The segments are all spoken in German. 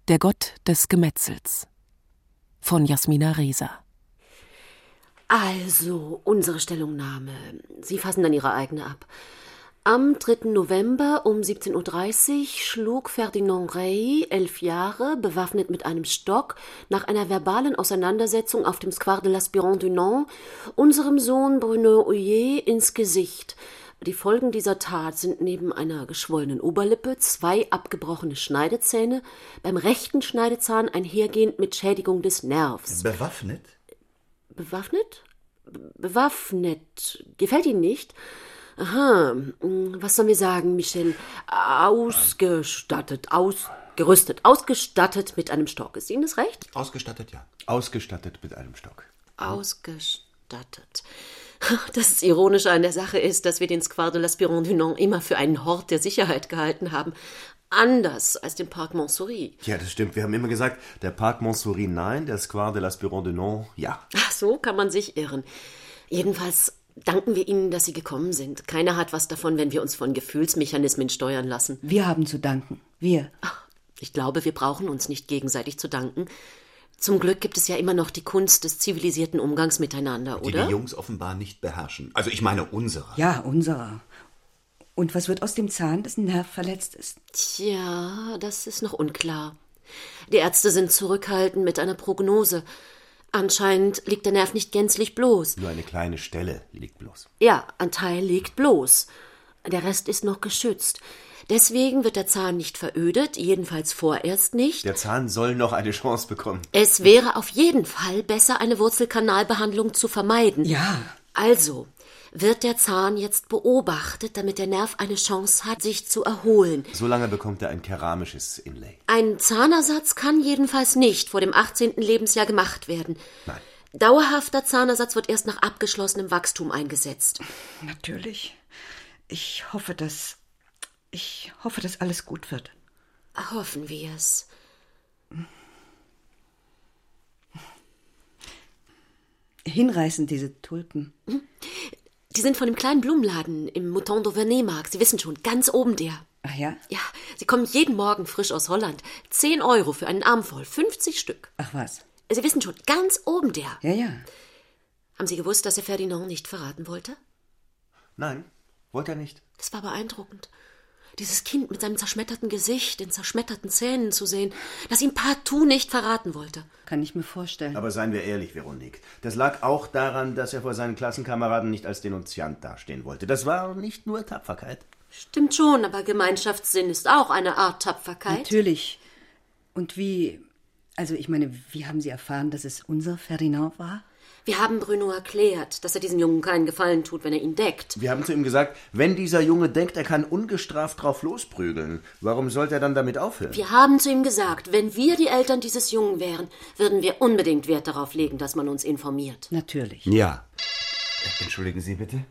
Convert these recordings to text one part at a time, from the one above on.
Der Gott des Gemetzels von Jasmina Reza. Also, unsere Stellungnahme. Sie fassen dann Ihre eigene ab. Am 3. November um 17:30 Uhr schlug Ferdinand Rey, 11 Jahre, bewaffnet mit einem Stock, nach einer verbalen Auseinandersetzung auf dem Square de l'Aspirant du Nord, unserem Sohn Bruno Houillet ins Gesicht. Die Folgen dieser Tat sind neben einer geschwollenen Oberlippe 2 abgebrochene Schneidezähne, beim rechten Schneidezahn einhergehend mit Schädigung des Nervs. Bewaffnet? Bewaffnet? Bewaffnet. Gefällt Ihnen nicht? Aha, was sollen wir sagen, Michel? Ausgestattet mit einem Stock. Ist Ihnen das recht? Ausgestattet, ja. Ausgestattet mit einem Stock. Ausgestattet. Das Ironische an der Sache ist, dass wir den Square de l'Aspirant du Nord immer für einen Hort der Sicherheit gehalten haben. Anders als den Parc Montsouris. Ja, das stimmt. Wir haben immer gesagt, der Parc Montsouris nein, der Square de l'Aspirant du Nord ja. Ach, so kann man sich irren. Jedenfalls danken wir Ihnen, dass Sie gekommen sind. Keiner hat was davon, wenn wir uns von Gefühlsmechanismen steuern lassen. Wir haben zu danken. Wir. Ach, ich glaube, wir brauchen uns nicht gegenseitig zu danken. Zum Glück gibt es ja immer noch die Kunst des zivilisierten Umgangs miteinander, oder? Die die Jungs offenbar nicht beherrschen. Also ich meine unsere. Ja, unserer. Und was wird aus dem Zahn, dessen Nerv verletzt ist? Tja, das ist noch unklar. Die Ärzte sind zurückhaltend mit einer Prognose. Anscheinend liegt der Nerv nicht gänzlich bloß. Nur eine kleine Stelle liegt bloß. Ja, ein Teil liegt bloß. Der Rest ist noch geschützt. Deswegen wird der Zahn nicht verödet, jedenfalls vorerst nicht. Der Zahn soll noch eine Chance bekommen. Es wäre auf jeden Fall besser, eine Wurzelkanalbehandlung zu vermeiden. Ja. Also wird der Zahn jetzt beobachtet, damit der Nerv eine Chance hat, sich zu erholen. Solange bekommt er ein keramisches Inlay. Ein Zahnersatz kann jedenfalls nicht vor dem 18. Lebensjahr gemacht werden. Nein. Dauerhafter Zahnersatz wird erst nach abgeschlossenem Wachstum eingesetzt. Natürlich. Ich hoffe, dass alles gut wird. Hoffen wir es. Hinreißend, diese Tulpen. Die sind von dem kleinen Blumenladen im Mouton d'Auvergne-Markt. Sie wissen schon, ganz oben der. Ach ja? Ja, sie kommen jeden Morgen frisch aus Holland. 10 € für einen Arm voll, 50 Stück. Ach was? Sie wissen schon, ganz oben der. Ja, ja. Haben Sie gewusst, dass er Ferdinand nicht verraten wollte? Nein, wollte er nicht. Das war beeindruckend. Dieses Kind mit seinem zerschmetterten Gesicht, den zerschmetterten Zähnen zu sehen, das ihm partout nicht verraten wollte. Kann ich mir vorstellen. Aber seien wir ehrlich, Veronique. Das lag auch daran, dass er vor seinen Klassenkameraden nicht als Denunziant dastehen wollte. Das war nicht nur Tapferkeit. Stimmt schon, aber Gemeinschaftssinn ist auch eine Art Tapferkeit. Natürlich. Und wie haben Sie erfahren, dass es unser Ferdinand war? Wir haben Bruno erklärt, dass er diesem Jungen keinen Gefallen tut, wenn er ihn deckt. Wir haben zu ihm gesagt, wenn dieser Junge denkt, er kann ungestraft drauf losprügeln, warum sollte er dann damit aufhören? Wir haben zu ihm gesagt, wenn wir die Eltern dieses Jungen wären, würden wir unbedingt Wert darauf legen, dass man uns informiert. Natürlich. Ja. Entschuldigen Sie bitte.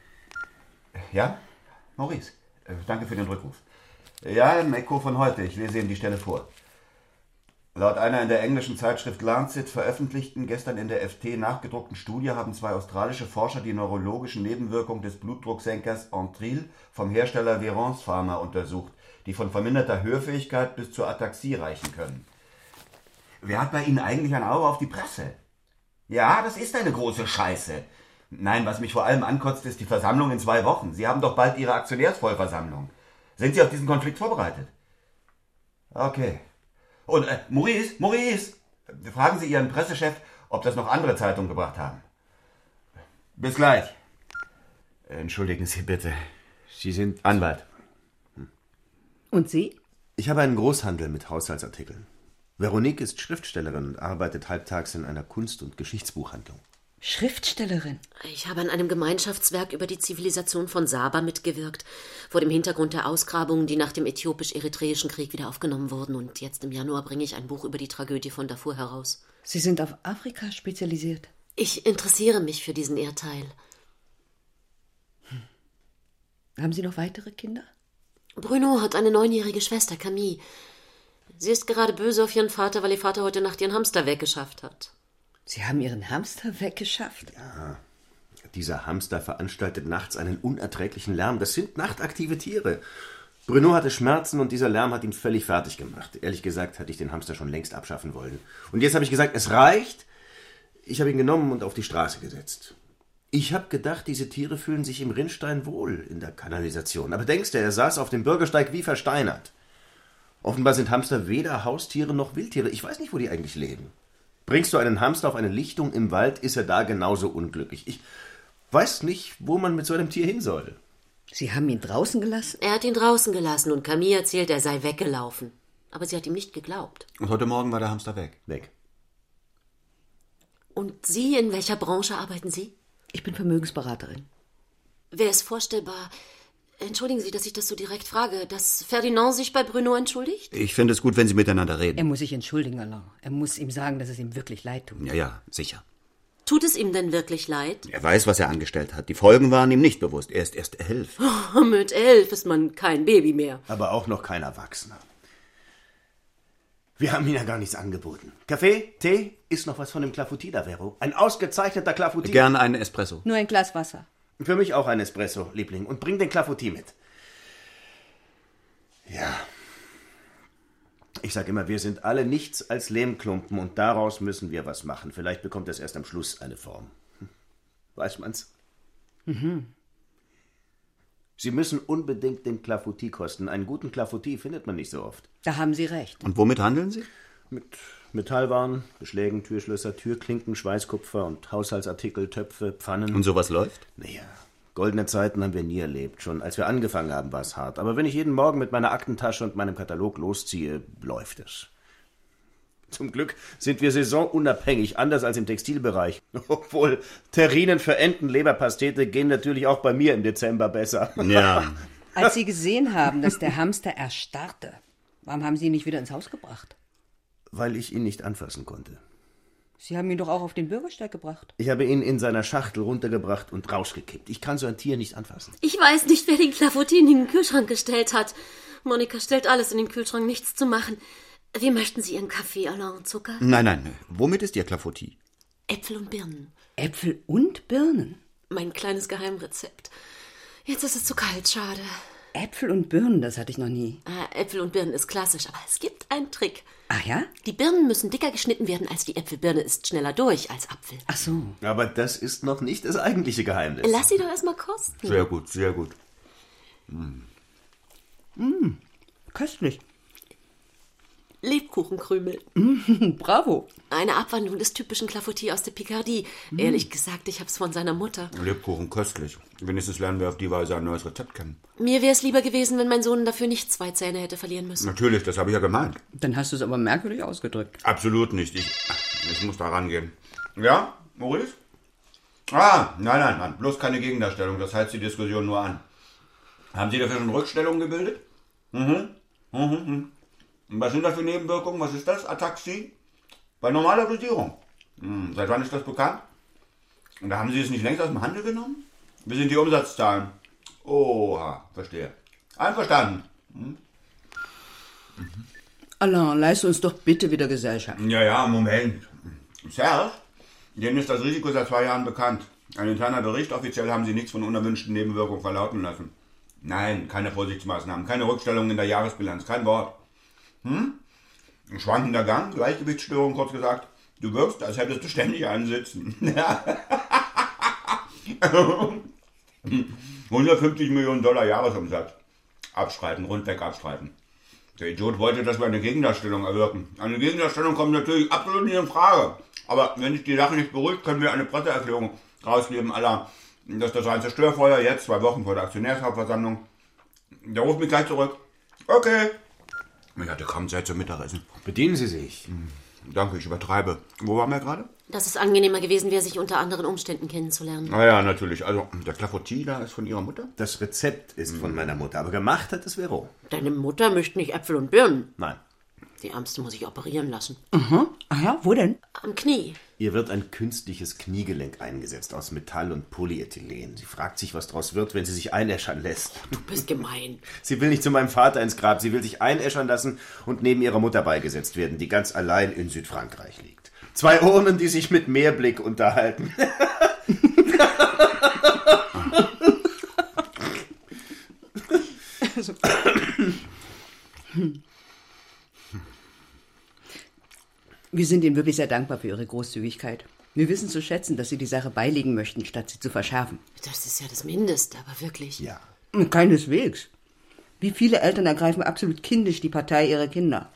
Ja? Maurice, danke für den Rückruf. Ja, ein Echo von heute. Ich lese Ihnen die Stelle vor. Laut einer in der englischen Zeitschrift Lancet veröffentlichten, gestern in der FT nachgedruckten Studie haben 2 australische Forscher die neurologischen Nebenwirkungen des Blutdrucksenkers Entril vom Hersteller Verance Pharma untersucht, die von verminderter Hörfähigkeit bis zur Ataxie reichen können. Wer hat bei Ihnen eigentlich ein Auge auf die Presse? Ja, das ist eine große Scheiße. Nein, was mich vor allem ankotzt, ist die Versammlung in 2 Wochen. Sie haben doch bald Ihre Aktionärsvollversammlung. Sind Sie auf diesen Konflikt vorbereitet? Okay. Und Maurice, fragen Sie Ihren Pressechef, ob das noch andere Zeitungen gebracht haben. Bis gleich. Entschuldigen Sie bitte. Sie sind Anwalt. Und Sie? Ich habe einen Großhandel mit Haushaltsartikeln. Veronique ist Schriftstellerin und arbeitet halbtags in einer Kunst- und Geschichtsbuchhandlung. Schriftstellerin? Ich habe an einem Gemeinschaftswerk über die Zivilisation von Saba mitgewirkt, vor dem Hintergrund der Ausgrabungen, die nach dem äthiopisch-eritreischen Krieg wieder aufgenommen wurden. Und jetzt im Januar bringe ich ein Buch über die Tragödie von Darfur heraus. Sie sind auf Afrika spezialisiert? Ich interessiere mich für diesen Erdteil. Haben Sie noch weitere Kinder? Bruno hat eine 9-jährige Schwester, Camille. Sie ist gerade böse auf ihren Vater, weil ihr Vater heute Nacht ihren Hamster weggeschafft hat. Sie haben Ihren Hamster weggeschafft? Ja, dieser Hamster veranstaltet nachts einen unerträglichen Lärm. Das sind nachtaktive Tiere. Bruno hatte Schmerzen und dieser Lärm hat ihn völlig fertig gemacht. Ehrlich gesagt hatte ich den Hamster schon längst abschaffen wollen. Und jetzt habe ich gesagt, es reicht. Ich habe ihn genommen und auf die Straße gesetzt. Ich habe gedacht, diese Tiere fühlen sich im Rinnstein wohl in der Kanalisation. Aber denkst du, er saß auf dem Bürgersteig wie versteinert. Offenbar sind Hamster weder Haustiere noch Wildtiere. Ich weiß nicht, wo die eigentlich leben. Bringst du einen Hamster auf eine Lichtung im Wald, ist er da genauso unglücklich. Ich weiß nicht, wo man mit so einem Tier hin soll. Sie haben ihn draußen gelassen? Er hat ihn draußen gelassen und Camille erzählt, er sei weggelaufen. Aber sie hat ihm nicht geglaubt. Und heute Morgen war der Hamster weg. Weg. Und Sie, in welcher Branche arbeiten Sie? Ich bin Vermögensberaterin. Wäre es vorstellbar, entschuldigen Sie, dass ich das so direkt frage, dass Ferdinand sich bei Bruno entschuldigt? Ich finde es gut, wenn Sie miteinander reden. Er muss sich entschuldigen, Alain. Er muss ihm sagen, dass es ihm wirklich leid tut. Ja, sicher. Tut es ihm denn wirklich leid? Er weiß, was er angestellt hat. Die Folgen waren ihm nicht bewusst. Er ist erst 11. Oh, mit 11 ist man kein Baby mehr. Aber auch noch kein Erwachsener. Wir haben Ihnen ja gar nichts angeboten. Kaffee, Tee, ist noch was von dem Clafoutis da, Vero? Ein ausgezeichneter Clafoutis. Gern einen Espresso. Nur ein Glas Wasser. Für mich auch ein Espresso, Liebling. Und bring den Clafoutis mit. Ja. Ich sag immer, wir sind alle nichts als Lehmklumpen und daraus müssen wir was machen. Vielleicht bekommt es erst am Schluss eine Form. Weiß man's? Sie müssen unbedingt den Clafoutis kosten. Einen guten Clafoutis findet man nicht so oft. Da haben Sie recht. Und womit handeln Sie? Mit Metallwaren, Beschlägen, Türschlösser, Türklinken, Schweißkupfer und Haushaltsartikel, Töpfe, Pfannen. Und sowas läuft? Naja, goldene Zeiten haben wir nie erlebt. Schon als wir angefangen haben, war es hart. Aber wenn ich jeden Morgen mit meiner Aktentasche und meinem Katalog losziehe, läuft es. Zum Glück sind wir saisonunabhängig, anders als im Textilbereich. Obwohl, Terrinen für Entenleberpastete gehen natürlich auch bei mir im Dezember besser. Ja. Als Sie gesehen haben, dass der Hamster erstarrte, warum haben Sie ihn nicht wieder ins Haus gebracht? Weil ich ihn nicht anfassen konnte. Sie haben ihn doch auch auf den Bürgersteig gebracht. Ich habe ihn in seiner Schachtel runtergebracht und rausgekippt. Ich kann so ein Tier nicht anfassen. Ich weiß nicht, wer den Clafoutis in den Kühlschrank gestellt hat. Monika stellt alles in den Kühlschrank, nichts zu machen. Wie möchten Sie Ihren Kaffee, Alain, Zucker? Nein. Womit ist Ihr Clafoutis? Äpfel und Birnen. Äpfel und Birnen? Mein kleines Geheimrezept. Jetzt ist es zu kalt, schade. Äpfel und Birnen, das hatte ich noch nie. Äpfel und Birnen ist klassisch, aber es gibt einen Trick. Ach ja? Die Birnen müssen dicker geschnitten werden als die Äpfel. Birne ist schneller durch als Apfel. Ach so. Aber das ist noch nicht das eigentliche Geheimnis. Lass sie doch erstmal kosten. Sehr gut, sehr gut. Köstlich. Lebkuchenkrümel. Bravo. Eine Abwandlung des typischen Clafoutis aus der Picardie. Ehrlich gesagt, ich hab's von seiner Mutter. Lebkuchen köstlich. Wenigstens lernen wir auf die Weise ein neues Rezept kennen. Mir wär's lieber gewesen, wenn mein Sohn dafür nicht 2 Zähne hätte verlieren müssen. Natürlich, das habe ich ja gemeint. Dann hast du es aber merkwürdig ausgedrückt. Absolut nicht. Ich muss da rangehen. Ja, Maurice? Nein. Bloß keine Gegendarstellung. Das heizt die Diskussion nur an. Haben Sie dafür schon Rückstellungen gebildet? Und was sind das für Nebenwirkungen? Was ist das? Ataxie? Bei normaler Dosierung. Seit wann ist das bekannt? Und da haben Sie es nicht längst aus dem Handel genommen? Wie sind die Umsatzzahlen? Oha, verstehe. Einverstanden. Alain, leist uns doch bitte wieder Gesellschaft. Ja, Moment. Serge, denen ist das Risiko seit 2 Jahren bekannt. Ein interner Bericht, offiziell haben Sie nichts von unerwünschten Nebenwirkungen verlauten lassen. Nein, keine Vorsichtsmaßnahmen, keine Rückstellungen in der Jahresbilanz, kein Wort. Ein schwankender Gang, Gleichgewichtsstörung, kurz gesagt. Du wirkst, als hättest du ständig einen Sitzen. 150 Millionen Dollar Jahresumsatz. Abstreiten, rundweg abstreiten. Der Idiot wollte, dass wir eine Gegendarstellung erwirken. Eine Gegendarstellung kommt natürlich absolut nicht in Frage. Aber wenn sich die Sache nicht beruhigt, können wir eine Presseerklärung rausgeben, dass das ein Zerstörfeuer jetzt, 2 Wochen vor der Aktionärshauptversammlung. Der ruft mich gleich zurück. Okay. Ich hatte kaum Zeit zum Mittagessen. Bedienen Sie sich. Danke, ich übertreibe. Wo waren wir gerade? Dass es angenehmer gewesen wäre, sich unter anderen Umständen kennenzulernen. Ja, natürlich. Also, der Clafoutis da ist von Ihrer Mutter? Das Rezept ist von meiner Mutter, aber gemacht hat es Vero. Deine Mutter möchte nicht Äpfel und Birnen. Nein. Die Ärmste muss ich operieren lassen. Ah ja, wo denn? Am Knie. Ihr wird ein künstliches Kniegelenk eingesetzt aus Metall und Polyethylen. Sie fragt sich, was draus wird, wenn sie sich einäschern lässt. Du bist gemein. Sie will nicht zu meinem Vater ins Grab. Sie will sich einäschern lassen und neben ihrer Mutter beigesetzt werden, die ganz allein in Südfrankreich liegt. 2 Urnen, die sich mit Meerblick unterhalten. Wir sind Ihnen wirklich sehr dankbar für Ihre Großzügigkeit. Wir wissen zu schätzen, dass Sie die Sache beilegen möchten, statt sie zu verschärfen. Das ist ja das Mindeste, aber wirklich. Ja. Keineswegs. Wie viele Eltern ergreifen absolut kindisch die Partei ihrer Kinder?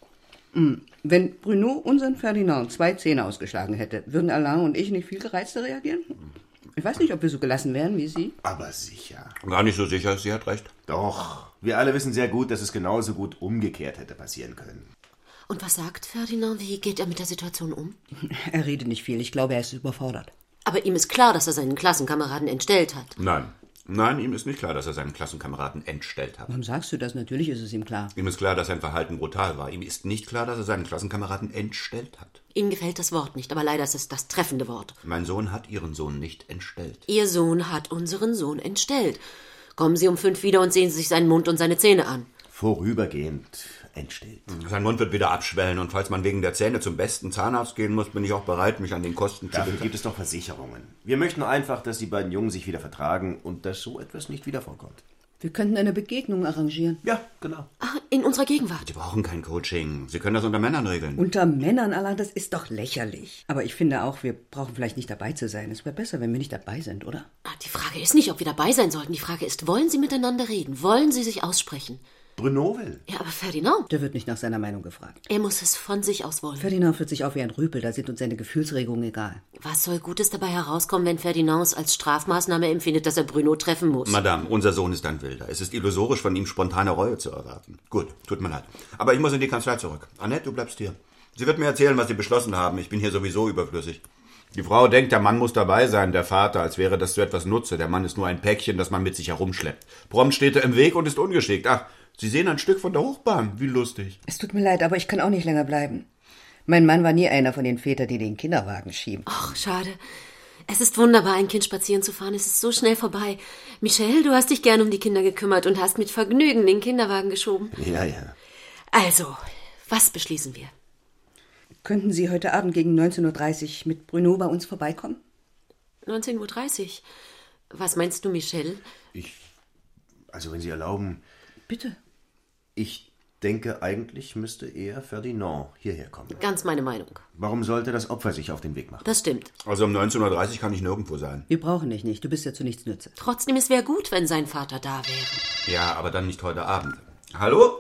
Wenn Bruno unseren Ferdinand 2 Zähne ausgeschlagen hätte, würden Alain und ich nicht viel gereizter reagieren? Ich weiß nicht, ob wir so gelassen wären wie Sie. Aber sicher. Gar nicht so sicher, sie hat recht. Doch. Wir alle wissen sehr gut, dass es genauso gut umgekehrt hätte passieren können. Und was sagt Ferdinand? Wie geht er mit der Situation um? Er redet nicht viel. Ich glaube, er ist überfordert. Aber ihm ist klar, dass er seinen Klassenkameraden entstellt hat. Nein, ihm ist nicht klar, dass er seinen Klassenkameraden entstellt hat. Warum sagst du das? Natürlich ist es ihm klar. Ihm ist klar, dass sein Verhalten brutal war. Ihm ist nicht klar, dass er seinen Klassenkameraden entstellt hat. Ihnen gefällt das Wort nicht, aber leider ist es das treffende Wort. Mein Sohn hat Ihren Sohn nicht entstellt. Ihr Sohn hat unseren Sohn entstellt. Kommen Sie um 5 wieder und sehen Sie sich seinen Mund und seine Zähne an. Vorübergehend entstellt. Sein Mund wird wieder abschwellen und falls man wegen der Zähne zum besten Zahnarzt gehen muss, bin ich auch bereit, mich an den Kosten zu Dafür beteiligen. gibt es doch Versicherungen. Wir möchten einfach, dass die beiden Jungen sich wieder vertragen und dass so etwas nicht wieder vorkommt. Wir könnten eine Begegnung arrangieren. Ja, genau. Ach, in unserer Gegenwart. Sie brauchen kein Coaching. Sie können das unter Männern regeln. Unter Männern, Alain, das ist doch lächerlich. Aber ich finde auch, wir brauchen vielleicht nicht dabei zu sein. Es wäre besser, wenn wir nicht dabei sind, oder? Die Frage ist nicht, ob wir dabei sein sollten. Die Frage ist, wollen Sie miteinander reden? Wollen Sie sich aussprechen? Bruno will. Ja, aber Ferdinand, Der wird nicht nach seiner Meinung gefragt. er muss es von sich aus wollen. Ferdinand führt sich auf wie ein Rüpel, da sind uns seine Gefühlsregungen egal. Was soll Gutes dabei herauskommen, wenn Ferdinand es als Strafmaßnahme empfindet, dass er Bruno treffen muss? Madame, unser Sohn ist ein Wilder. Es ist illusorisch, von ihm spontane Reue zu erwarten. Gut, tut mir leid. Aber ich muss in die Kanzlei zurück. Annette, du bleibst hier. Sie wird mir erzählen, was Sie beschlossen haben. Ich bin hier sowieso überflüssig. Die Frau denkt, der Mann muss dabei sein, der Vater, als wäre das zu etwas Nutze. Der Mann ist nur ein Päckchen, das man mit sich herumschleppt. Prompt steht er im Weg und ist ungeschickt. Ach, Sie sehen ein Stück von der Hochbahn. Wie lustig. Es tut mir leid, aber ich kann auch nicht länger bleiben. Mein Mann war nie einer von den Vätern, die den Kinderwagen schieben. Ach, schade. Es ist wunderbar, ein Kind spazieren zu fahren. Es ist so schnell vorbei. Michel, du hast dich gern um die Kinder gekümmert und hast mit Vergnügen den Kinderwagen geschoben. Ja, ja. Also, was beschließen wir? Könnten Sie heute Abend gegen 19.30 Uhr mit Bruno bei uns vorbeikommen? 19.30 Uhr. Was meinst du, Michel? Also, wenn Sie erlauben, Bitte. ich denke, eigentlich müsste eher Ferdinand hierher kommen. Ganz meine Meinung. Warum sollte das Opfer sich auf den Weg machen? Das stimmt. Also um 19.30 Uhr kann ich nirgendwo sein. Wir brauchen dich nicht. Du bist ja zu nichts nütze. Trotzdem, es wäre gut, wenn sein Vater da wäre. Ja, aber dann nicht heute Abend. Hallo?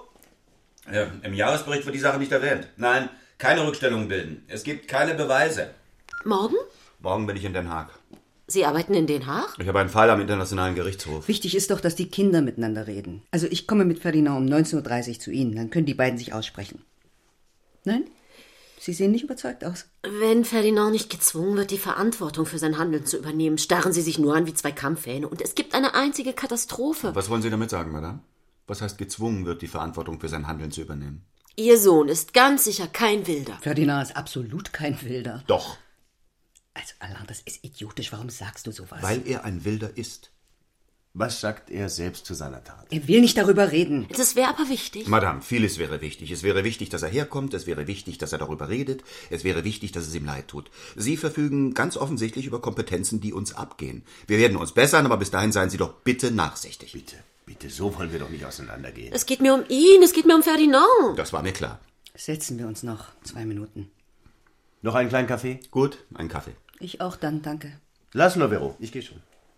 Im Jahresbericht wird die Sache nicht erwähnt. Nein, keine Rückstellungen bilden. Es gibt keine Beweise. Morgen? Morgen bin ich in Den Haag. Sie arbeiten in Den Haag? Ich habe einen Fall am Internationalen Gerichtshof. Wichtig ist doch, dass die Kinder miteinander reden. Also ich komme mit Ferdinand um 19.30 Uhr zu Ihnen. Dann können die beiden sich aussprechen. Nein? Sie sehen nicht überzeugt aus. Wenn Ferdinand nicht gezwungen wird, die Verantwortung für sein Handeln zu übernehmen, starren Sie sich nur an wie 2 Kampfhähne. Und es gibt eine einzige Katastrophe. Was wollen Sie damit sagen, Madame? Was heißt gezwungen wird, die Verantwortung für sein Handeln zu übernehmen? Ihr Sohn ist ganz sicher kein Wilder. Ferdinand ist absolut kein Wilder. Doch, Also Alain, das ist idiotisch. Warum sagst du sowas? weil er ein Wilder ist. Was sagt er selbst zu seiner Tat? Er will nicht darüber reden. Das wäre aber wichtig. Madame, vieles wäre wichtig. Es wäre wichtig, dass er herkommt. Es wäre wichtig, dass er darüber redet. Es wäre wichtig, dass es ihm leid tut. Sie verfügen ganz offensichtlich über Kompetenzen, die uns abgehen. Wir werden uns bessern, aber bis dahin seien Sie doch bitte nachsichtig. Bitte, so wollen wir doch nicht auseinandergehen. Es geht mir um ihn, es geht mir um Ferdinand. Das war mir klar. Setzen wir uns noch 2 Minuten. Noch einen kleinen Kaffee? Gut, ein Kaffee. Ich auch dann, danke. Lass nur, Vero. Ich gehe schon.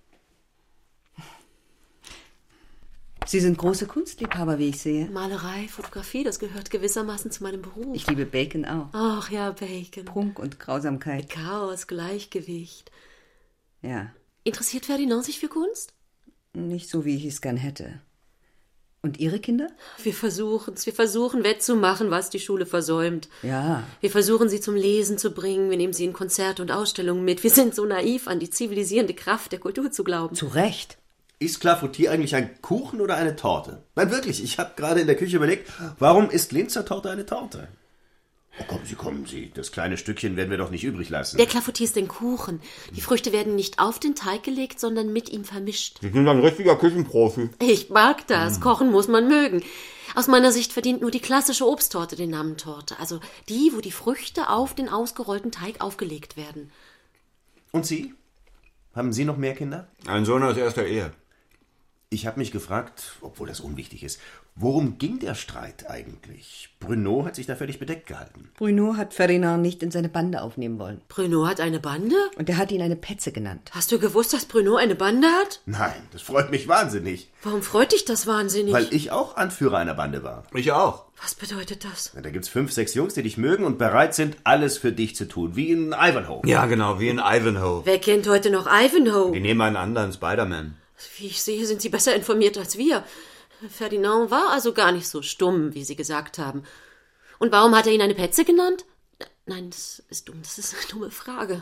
Sie sind große Kunstliebhaber, wie ich sehe. Malerei, Fotografie, das gehört gewissermaßen zu meinem Beruf. Ich liebe Bacon auch. Ach ja, Bacon. Prunk und Grausamkeit. Chaos, Gleichgewicht. Ja, Interessiert Ferdinand sich für Kunst? nicht so, wie ich es gern hätte. Und Ihre Kinder? Wir versuchen's. Wir versuchen wettzumachen, was die Schule versäumt. Ja. Wir versuchen, sie zum Lesen zu bringen. Wir nehmen sie in Konzerte und Ausstellungen mit. Wir sind so naiv, an die zivilisierende Kraft der Kultur zu glauben. Zu Recht. Ist Clafoutis eigentlich ein Kuchen oder eine Torte? Nein, wirklich, ich habe gerade in der Küche überlegt, warum ist Linzer Torte eine Torte? Oh, kommen Sie, das kleine Stückchen werden wir doch nicht übrig lassen. Der Clafoutis ist ein Kuchen. Die Früchte werden nicht auf den Teig gelegt, sondern mit ihm vermischt. Sie sind ein richtiger Küchenprofi. Ich mag das. Kochen muss man mögen. Aus meiner Sicht verdient nur die klassische Obsttorte den Namen Torte. Also die, wo die Früchte auf den ausgerollten Teig aufgelegt werden. Und Sie? Haben Sie noch mehr Kinder? Ein Sohn aus erster Ehe. Ich habe mich gefragt, obwohl das unwichtig ist, Worum ging der Streit eigentlich? Bruno hat sich da völlig bedeckt gehalten. Bruno hat Ferdinand nicht in seine Bande aufnehmen wollen. Bruno hat eine Bande? Und er hat ihn eine Petze genannt. Hast du gewusst, dass Bruno eine Bande hat? Nein, das freut mich wahnsinnig. Warum freut dich das wahnsinnig? Weil ich auch Anführer einer Bande war. Ich auch. Was bedeutet das? Da gibt's 5, 6 Jungs, die dich mögen und bereit sind, alles für dich zu tun. Wie in Ivanhoe. Ja, genau, wie in Ivanhoe. Wer kennt heute noch Ivanhoe? Die nehmen einen anderen Spider-Man. Wie ich sehe, sind Sie besser informiert als wir. Ferdinand war also gar nicht so stumm, wie Sie gesagt haben. Und warum hat er ihn eine Petze genannt? Nein, das ist dumm. Das ist eine dumme Frage.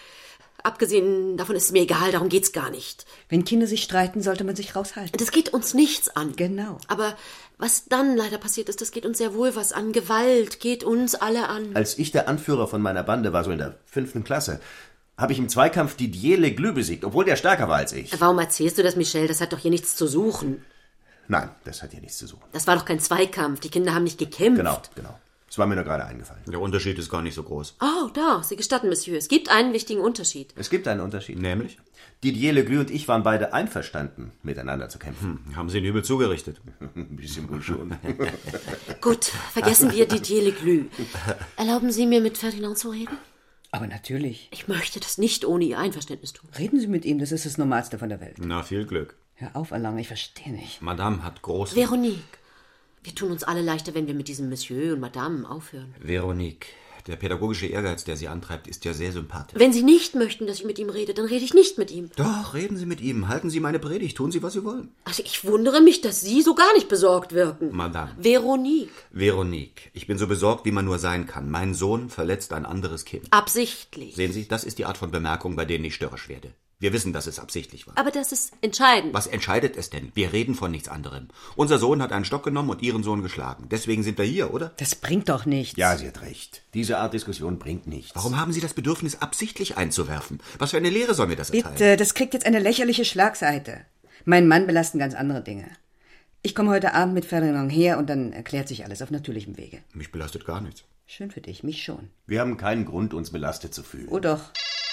Abgesehen davon ist es mir egal, darum geht's gar nicht. Wenn Kinder sich streiten, sollte man sich raushalten. Das geht uns nichts an. Genau. Aber was dann leider passiert ist, das geht uns sehr wohl was an. Gewalt geht uns alle an. Als ich der Anführer von meiner Bande war, so in der 5. Klasse, habe ich im Zweikampf Didier Leglue besiegt, obwohl der stärker war als ich. Warum erzählst du das, Michel? Das hat doch hier nichts zu suchen. Nein, das hat hier nichts zu suchen. Das war doch kein Zweikampf. Die Kinder haben nicht gekämpft. Genau. Es war mir nur gerade eingefallen. Der Unterschied ist gar nicht so groß. Oh, da, Sie gestatten, Monsieur. Es gibt einen wichtigen Unterschied. Es gibt einen Unterschied. Nämlich? Didier Leglue und ich waren beide einverstanden, miteinander zu kämpfen. Haben Sie ihn übel zugerichtet? Ein bisschen wohl schon. Gut, vergessen wir Didier Leglue. Erlauben Sie mir, mit Ferdinand zu reden? Aber natürlich. Ich möchte das nicht ohne Ihr Einverständnis tun. Reden Sie mit ihm, das ist das Normalste von der Welt. Na, viel Glück. Hör auf, Alain, ich verstehe nicht. Madame hat große... Veronique, wir tun uns alle leichter, wenn wir mit diesem Monsieur und Madame aufhören. Veronique, der pädagogische Ehrgeiz, der Sie antreibt, ist ja sehr sympathisch. Wenn Sie nicht möchten, dass ich mit ihm rede, dann rede ich nicht mit ihm. Doch, reden Sie mit ihm. Halten Sie meine Predigt. Tun Sie, was Sie wollen. Also ich wundere mich, dass Sie so gar nicht besorgt wirken. Madame. Veronique. Veronique, ich bin so besorgt, wie man nur sein kann. Mein Sohn verletzt ein anderes Kind. Absichtlich. Sehen Sie, das ist die Art von Bemerkung, bei denen ich störrisch werde. Wir wissen, dass es absichtlich war. Aber das ist entscheidend. Was entscheidet es denn? Wir reden von nichts anderem. Unser Sohn hat einen Stock genommen und Ihren Sohn geschlagen. Deswegen sind wir hier, oder? Das bringt doch nichts. Ja, sie hat recht. Diese Art Diskussion bringt nichts. Warum haben Sie das Bedürfnis, absichtlich einzuwerfen? Was für eine Lehre soll mir das erteilen? Bitte, das kriegt jetzt eine lächerliche Schlagseite. Meinen Mann belasten ganz andere Dinge. Ich komme heute Abend mit Ferdinand her und dann erklärt sich alles auf natürlichem Wege. Mich belastet gar nichts. Schön für dich, mich schon. Wir haben keinen Grund, uns belastet zu fühlen. Oh doch.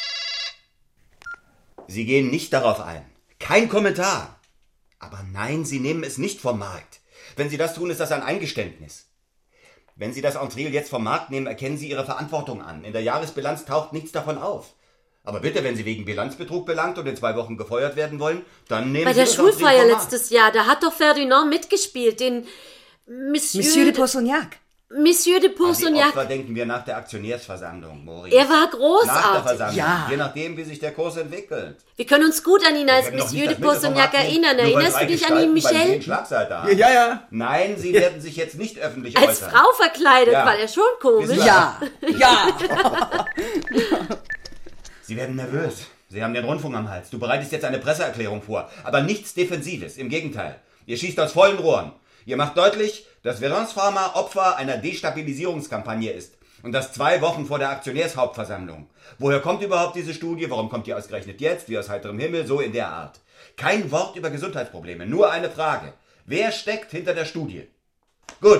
Sie gehen nicht darauf ein. Kein Kommentar. Aber nein, Sie nehmen es nicht vom Markt. Wenn Sie das tun, ist das ein Eingeständnis. Wenn Sie das Entree jetzt vom Markt nehmen, erkennen Sie Ihre Verantwortung an. In der Jahresbilanz taucht nichts davon auf. Aber bitte, wenn Sie wegen Bilanzbetrug belangt und in 2 Wochen gefeuert werden wollen, dann nehmen Bei Sie der das Schulfeier Entree vom Markt. letztes Jahr, da hat doch Ferdinand mitgespielt, den Monsieur de Pourceaugnac. Monsieur de An die Pourceaugnac. Opfer denken wir nach der Aktionärsversammlung, Maurice. Er war Nach der großartig. Versammlung, Ja. je nachdem, wie sich der Kurs entwickelt. Wir können uns gut an ihn als Wir werden doch Monsieur nicht de das Mittel vom Pourceaugnac Markt nehmen, erinnern. nur weil Erinnerst 3 du dich an ihn, Gestalten beim Michel? Schlagseite haben. Ja. Nein, Sie werden sich jetzt nicht öffentlich Als äußern. Frau verkleidet Ja. war er schon komisch. Wissen wir- Ja. Sie werden nervös. Sie haben den Rundfunk am Hals. Du bereitest jetzt eine Presseerklärung vor. Aber nichts Defensives. Im Gegenteil. Ihr schießt aus vollen Rohren. Ihr macht deutlich, dass Verance Pharma Opfer einer Destabilisierungskampagne ist. Und das 2 Wochen vor der Aktionärshauptversammlung. Woher kommt überhaupt diese Studie? Warum kommt die ausgerechnet jetzt? Wie aus heiterem Himmel? So in der Art. Kein Wort über Gesundheitsprobleme. Nur eine Frage. Wer steckt hinter der Studie? Gut.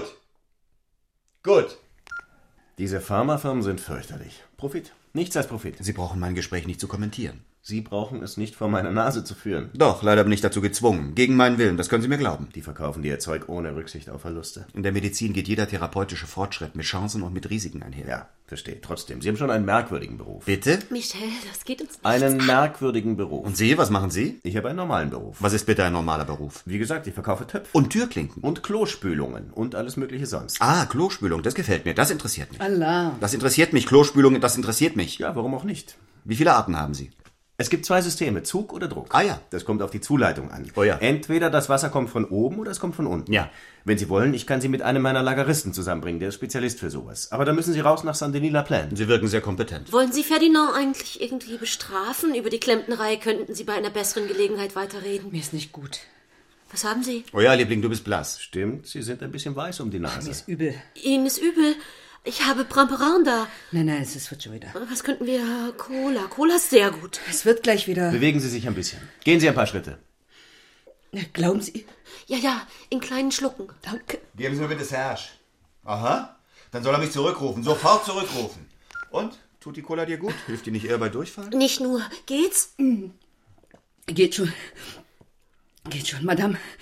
Diese Pharmafirmen sind fürchterlich. Profit. Nichts als Profit. Sie brauchen mein Gespräch nicht zu kommentieren. Sie brauchen es nicht vor meiner Nase zu führen. Doch, leider bin ich dazu gezwungen. Gegen meinen Willen, das können Sie mir glauben. Die verkaufen dir ihr Zeug ohne Rücksicht auf Verluste. In der Medizin geht jeder therapeutische Fortschritt mit Chancen und mit Risiken einher. Ja, verstehe. Trotzdem, Sie haben schon einen merkwürdigen Beruf. Bitte? Michel, das geht uns nicht. Einen merkwürdigen Beruf. Und Sie, was machen Sie? Ich habe einen normalen Beruf. Was ist bitte ein normaler Beruf? Wie gesagt, ich verkaufe Töpfe. Und Türklinken. Und Klospülungen. Und alles mögliche sonst. Ah, Klospülung, das gefällt mir, das interessiert mich. Allah. Das interessiert mich, Klospülung, das interessiert mich. Ja, warum auch nicht? Wie viele Arten haben Sie? Es gibt 2 Systeme, Zug oder Druck. Ah ja. Das kommt auf die Zuleitung an. Oh ja. Entweder das Wasser kommt von oben oder es kommt von unten. Ja. Wenn Sie wollen, ich kann Sie mit einem meiner Lageristen zusammenbringen, der ist Spezialist für sowas. Aber da müssen Sie raus nach Saint-Denis-la-Plaine. Sie wirken sehr kompetent. Wollen Sie Ferdinand eigentlich irgendwie bestrafen? Über die Klempnerei könnten Sie bei einer besseren Gelegenheit weiterreden. Mir ist nicht gut. Was haben Sie? Oh ja, Liebling, du bist blass. Stimmt, Sie sind ein bisschen weiß um die Mir Nase. ist übel. Ihnen ist übel. Ich habe Pramperin da. Nein, es wird schon wieder. Was könnten wir? Cola. Cola ist sehr gut. Es wird gleich wieder. Bewegen Sie sich ein bisschen. Gehen Sie ein paar Schritte. Glauben Sie? Ja, in kleinen Schlucken. Danke. Geben Sie mir bitte Serge. Aha. Dann soll er mich zurückrufen. Sofort zurückrufen. Und? Tut die Cola dir gut? Hilft die nicht eher bei Durchfall? Nicht nur. Geht's? Geht schon. Madame.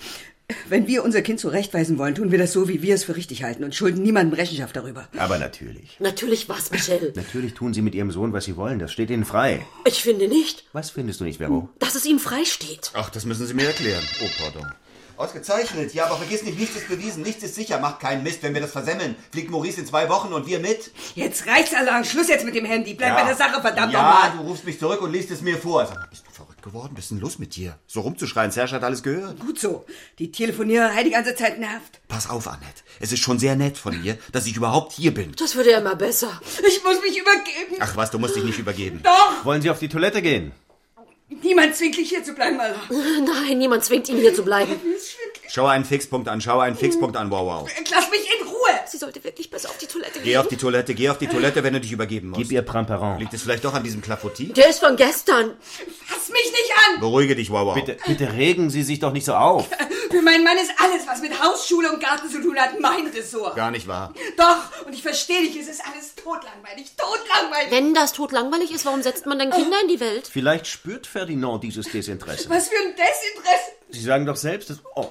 Wenn wir unser Kind zurechtweisen wollen, tun wir das so, wie wir es für richtig halten und schulden niemandem Rechenschaft darüber. Aber natürlich. Natürlich was, Michel? Natürlich tun Sie mit Ihrem Sohn, was Sie wollen. Das steht Ihnen frei. Ich finde nicht. Was findest du nicht, Vero? Dass es ihm frei steht. Ach, das müssen Sie mir erklären. Oh, pardon. Ausgezeichnet. Ja, aber vergiss nicht, nichts ist bewiesen, nichts ist sicher. Macht keinen Mist, wenn wir das versemmeln. Fliegt Maurice in 2 Wochen und wir mit? Jetzt reicht's, Alain. Schluss jetzt mit dem Handy. Bleib bei der Sache, verdammt nochmal. Ja, du rufst mich zurück und liest es mir vor. Sag mal, bist du verrückt geworden? Was ist denn los mit dir? So rumzuschreien, Serge hat alles gehört. Gut so. Die Telefoniererei die ganze Zeit nervt. Pass auf, Annette. Es ist schon sehr nett von mir, dass ich überhaupt hier bin. Das würde ja immer besser. Ich muss mich übergeben. Ach was, du musst dich nicht übergeben. Doch. Wollen Sie auf die Toilette gehen? Niemand zwingt dich hier zu bleiben, Alain. Nein, niemand zwingt ihn hier zu bleiben. Schau einen Fixpunkt an, wow, wow. Lass mich in Ruhe. Sie sollte wirklich besser auf die Toilette gehen. Geh auf die Toilette, wenn du dich übergeben musst. Gib ihr Pramperon. Liegt es vielleicht doch an diesem Clafoutis? Der ist von gestern. Fass mich nicht an. Beruhige dich, wow, wow. Bitte regen Sie sich doch nicht so auf. Für meinen Mann ist alles, was mit Haus, Schule und Garten zu tun hat, mein Ressort. Gar nicht wahr. Doch, und ich verstehe dich, es ist alles totlangweilig. Wenn das totlangweilig ist, warum setzt man dann Kinder in die Welt? Vielleicht spürt Ferdinand dieses Desinteresse. Was für ein Desinteresse. Sie sagen doch selbst, dass... Oh.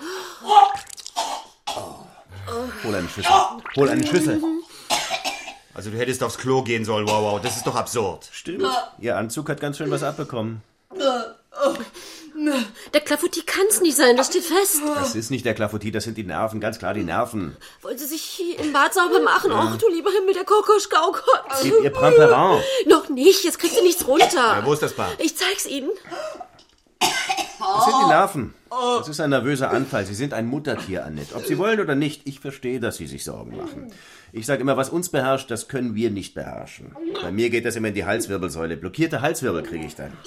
Hol eine Schüssel. Hol eine Schüssel. Also du hättest aufs Klo gehen sollen, wow, wow. Das ist doch absurd. Stimmt. Ihr Anzug hat ganz schön was abbekommen. Der Clafoutis kann's nicht sein, das steht fest. Das ist nicht der Clafoutis, das sind die Nerven, ganz klar die Nerven. Wollen Sie sich im Bad sauber machen? Ach, du lieber Himmel, der Kokoschka, oh Gott. Gib ihr Pramperon. Noch nicht, jetzt kriegst du nichts runter. Ja, wo ist das Bad? Ich zeig's Ihnen. Das sind die Nerven. Das ist ein nervöser Anfall. Sie sind ein Muttertier, Annette. Ob Sie wollen oder nicht, ich verstehe, dass Sie sich Sorgen machen. Ich sage immer, was uns beherrscht, das können wir nicht beherrschen. Bei mir geht das immer in die Halswirbelsäule. Blockierte Halswirbel kriege ich dann.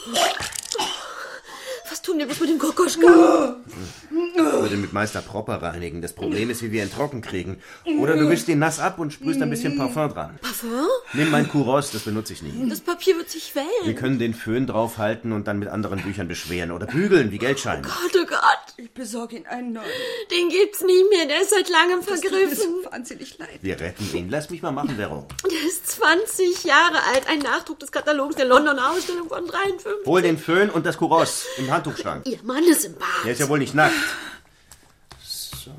Was tun wir bloß mit dem Kokoschka? Ich würde mit Meister Propper reinigen. Das Problem ist, wie wir ihn trocken kriegen. Oder du wischst ihn nass ab und sprühst ein bisschen Parfum dran. Parfum? Nimm mein Kuros, das benutze ich nie. Das Papier wird sich Wir wellen. können den Föhn draufhalten und dann mit anderen Büchern beschweren. Oder bügeln, wie Geldscheine. Oh Gott. Ich besorge ihn einen neuen. Den gibt's nie mehr, der ist seit langem Das tut mir vergriffen. so wahnsinnig leid. Wir retten ihn. Lass mich mal machen, Vero. Der ist 20 Jahre alt, ein Nachdruck des Katalogs der Londoner Ausstellung von 53. Hol den Föhn und das Kuros im Handtuchschrank. Ihr Mann ist im Bad. Er ist ja wohl nicht nackt. So.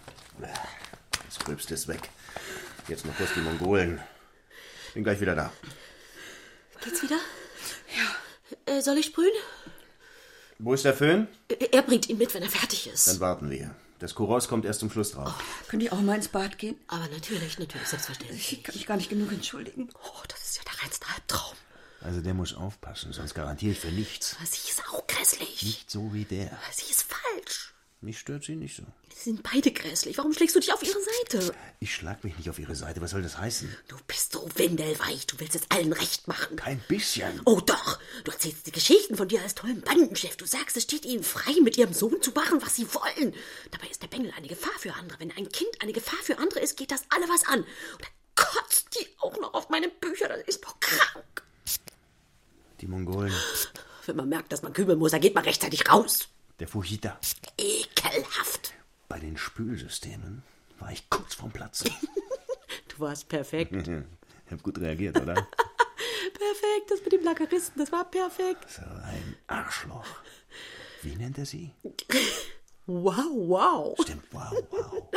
Das Gröbste ist weg. Jetzt noch kurz die Mongolen. Bin gleich wieder da. Geht's wieder? Ja. Soll ich sprühen? Wo ist der Föhn? Er bringt ihn mit, wenn er fertig ist. Dann warten wir. Das Kuros kommt erst zum Schluss drauf. Könnte ich auch mal ins Bad gehen? Aber natürlich, selbstverständlich. Ich kann mich gar nicht genug entschuldigen. Oh, das ist ja der reinste Albtraum. Also der muss aufpassen, sonst garantiere ich für nichts. Aber sie ist auch grässlich. Nicht so wie der. Aber sie ist falsch. Mich stört sie nicht so. Sie sind beide grässlich. Warum schlägst du dich auf ihre Seite? Ich schlag mich nicht auf ihre Seite. Was soll das heißen? Du bist so windelweich. Du willst es allen recht machen. Kein bisschen. Oh doch. Du erzählst die Geschichten von dir als tollen Bandenchef. Du sagst, es steht ihnen frei, mit ihrem Sohn zu machen, was sie wollen. Dabei ist der Bengel eine Gefahr für andere. Wenn ein Kind eine Gefahr für andere ist, geht das alle was an. Und dann kotzt die auch noch auf meine Bücher. Das ist doch krank. Die Mongolen. Wenn man merkt, dass man kübeln muss, dann geht man rechtzeitig raus. Der Fujita. Ekelhaft. Bei den Spülsystemen war ich kurz vorm Platzen. Du warst perfekt. Ich hab gut reagiert, oder? Perfekt, das mit dem Lageristen, das war perfekt. So ein Arschloch. Wie nennt er sie? Wow. Stimmt, wow, wow.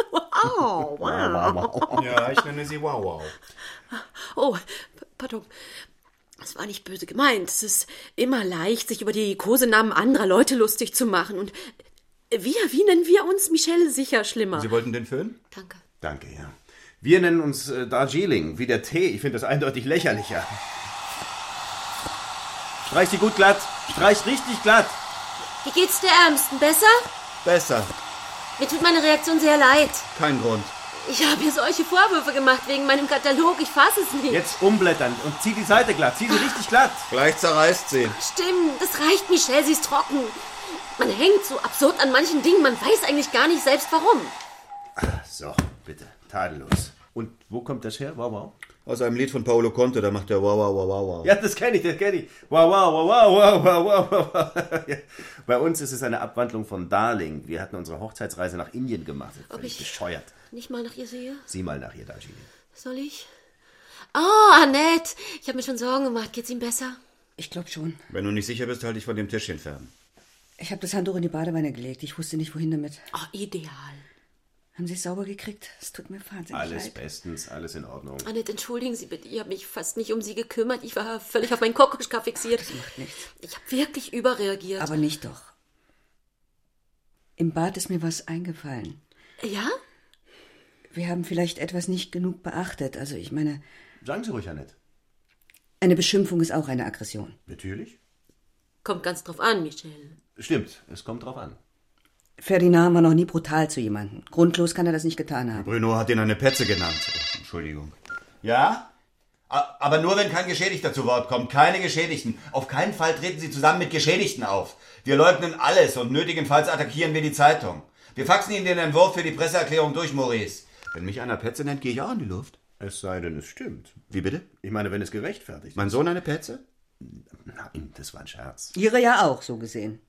Wow. Ja, ich nenne sie wow, wow. Oh, pardon. Das war nicht böse gemeint. Es ist immer leicht, sich über die Kosenamen anderer Leute lustig zu machen. Und wie nennen wir uns? Michelle sicher schlimmer. Sie wollten den Föhn? Danke. Danke, ja. Wir nennen uns Darjeeling, wie der Tee. Ich finde das eindeutig lächerlicher. Streich sie gut glatt. Streich richtig glatt. Wie geht's der Ärmsten? Besser? Besser. Mir tut meine Reaktion sehr leid. Kein Grund. Ich habe ihr solche Vorwürfe gemacht wegen meinem Katalog. Ich fasse es nicht. Jetzt umblättern und zieh die Seite glatt. Zieh sie richtig glatt. Gleich zerreißt sie. Stimmt, das reicht, Michelle. Sie ist trocken. Man hängt so absurd an manchen Dingen. Man weiß eigentlich gar nicht selbst, warum. So, bitte. Tadellos. Und wo kommt das her? Wow, wow. Aus einem Lied von Paolo Conte, da macht er wow, wow, wow, wow, wow. Ja, das kenne ich. Wow, wow, wow, wow, wow, wow, wow, wow. Ja. Bei uns ist es eine Abwandlung von Darling. Wir hatten unsere Hochzeitsreise nach Indien gemacht. Völlig bescheuert. Nicht mal nach ihr sehe? Sieh mal nach ihr, Darjeeling. Soll ich? Oh, Annette. Ich habe mir schon Sorgen gemacht. Geht's ihm besser? Ich glaube schon. Wenn du nicht sicher bist, halte ich von dem Tischchen fern. Ich habe das Handtuch in die Badewanne gelegt. Ich wusste nicht, wohin damit. Oh, ideal. Haben Sie es sauber gekriegt? Es tut mir wahnsinnig leid. Alles bestens, alles in Ordnung. Annette, entschuldigen Sie bitte, ich habe mich fast nicht um Sie gekümmert. Ich war völlig auf meinen Kokoschka fixiert. Das macht nichts. Ich habe wirklich überreagiert. Aber nicht doch. Im Bad ist mir was eingefallen. Ja? Wir haben vielleicht etwas nicht genug beachtet. Also ich meine, Sagen Sie ruhig, Annette. eine Beschimpfung ist auch eine Aggression. Natürlich. Kommt ganz drauf an, Michel. Stimmt, es kommt drauf an. Ferdinand war noch nie brutal zu jemandem. Grundlos kann er das nicht getan haben. Bruno hat ihn eine Petze genannt. Entschuldigung. Ja? Aber nur, wenn kein Geschädigter zu Wort kommt. Keine Geschädigten. Auf keinen Fall treten Sie zusammen mit Geschädigten auf. Wir leugnen alles und nötigenfalls attackieren wir die Zeitung. Wir faxen Ihnen den Entwurf für die Presseerklärung durch, Maurice. Wenn mich einer Petze nennt, gehe ich auch in die Luft. Es sei denn, es stimmt. Wie bitte? Ich meine, wenn es gerechtfertigt ist. Mein Sohn eine Petze? Nein, das war ein Scherz. Ihre ja auch, so gesehen.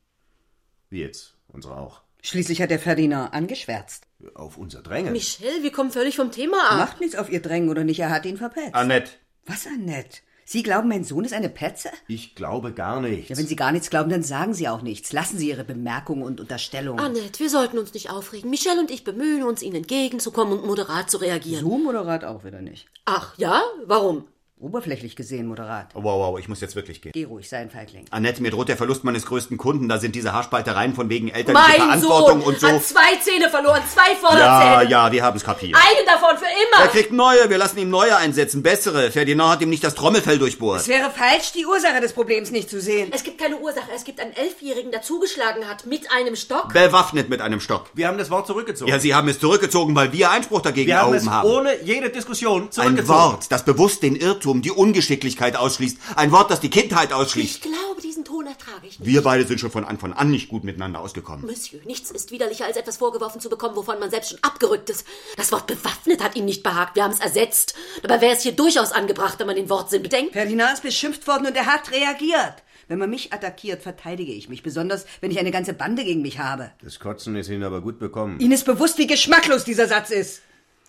Wie jetzt? Unsere auch. Schließlich hat der Ferdinand angeschwärzt. Auf unser Drängen. Michel, wir kommen völlig vom Thema ab. Macht nichts auf ihr Drängen oder nicht, er hat ihn verpetzt. Annette. Was, Annette? Sie glauben, mein Sohn ist eine Petze? Ich glaube gar nichts. Ja, wenn Sie gar nichts glauben, dann sagen Sie auch nichts. Lassen Sie Ihre Bemerkungen und Unterstellungen. Annette, wir sollten uns nicht aufregen. Michel und ich bemühen uns, Ihnen entgegenzukommen und moderat zu reagieren. So moderat auch wieder nicht. Ach, ja? Warum? Oberflächlich gesehen moderat. Wow, ich muss jetzt wirklich gehen. Geh ruhig, sei ein Feigling. Annette, mir droht der Verlust meines größten Kunden. Da sind diese Haarspaltereien von wegen elterliche Mein Verantwortung Sohn und so. hat 2 Zähne verloren, 2 Vorderzähne. Ja, wir haben's kapiert. Eine davon für immer. Er kriegt neue, wir lassen ihm neue einsetzen, bessere. Ferdinand hat ihm nicht das Trommelfell durchbohrt. Es wäre falsch, die Ursache des Problems nicht zu sehen. Es gibt keine Ursache. Es gibt einen 11-Jährigen, der zugeschlagen hat mit einem Stock. Bewaffnet mit einem Stock. Wir haben das Wort zurückgezogen. Ja, Sie haben es zurückgezogen, weil wir Einspruch dagegen wir haben es erhoben haben. ohne jede Diskussion Ein zurückgezogen. Wort, das bewusst den Irrtum, die Ungeschicklichkeit ausschließt. Ein Wort, das die Kindheit ausschließt. Ich glaube, diesen Ton ertrage ich nicht. Wir beide sind schon von Anfang an nicht gut miteinander ausgekommen. Monsieur, nichts ist widerlicher, als etwas vorgeworfen zu bekommen, wovon man selbst schon abgerückt ist. Das Wort bewaffnet hat ihm nicht behagt. Wir haben es ersetzt. Dabei wäre es hier durchaus angebracht, wenn man den Wortsinn bedenkt. Ferdinand ist beschimpft worden und er hat reagiert. Wenn man mich attackiert, verteidige ich mich. Besonders, wenn ich eine ganze Bande gegen mich habe. Das Kotzen ist Ihnen aber gut bekommen. Ihnen ist bewusst, wie geschmacklos dieser Satz ist.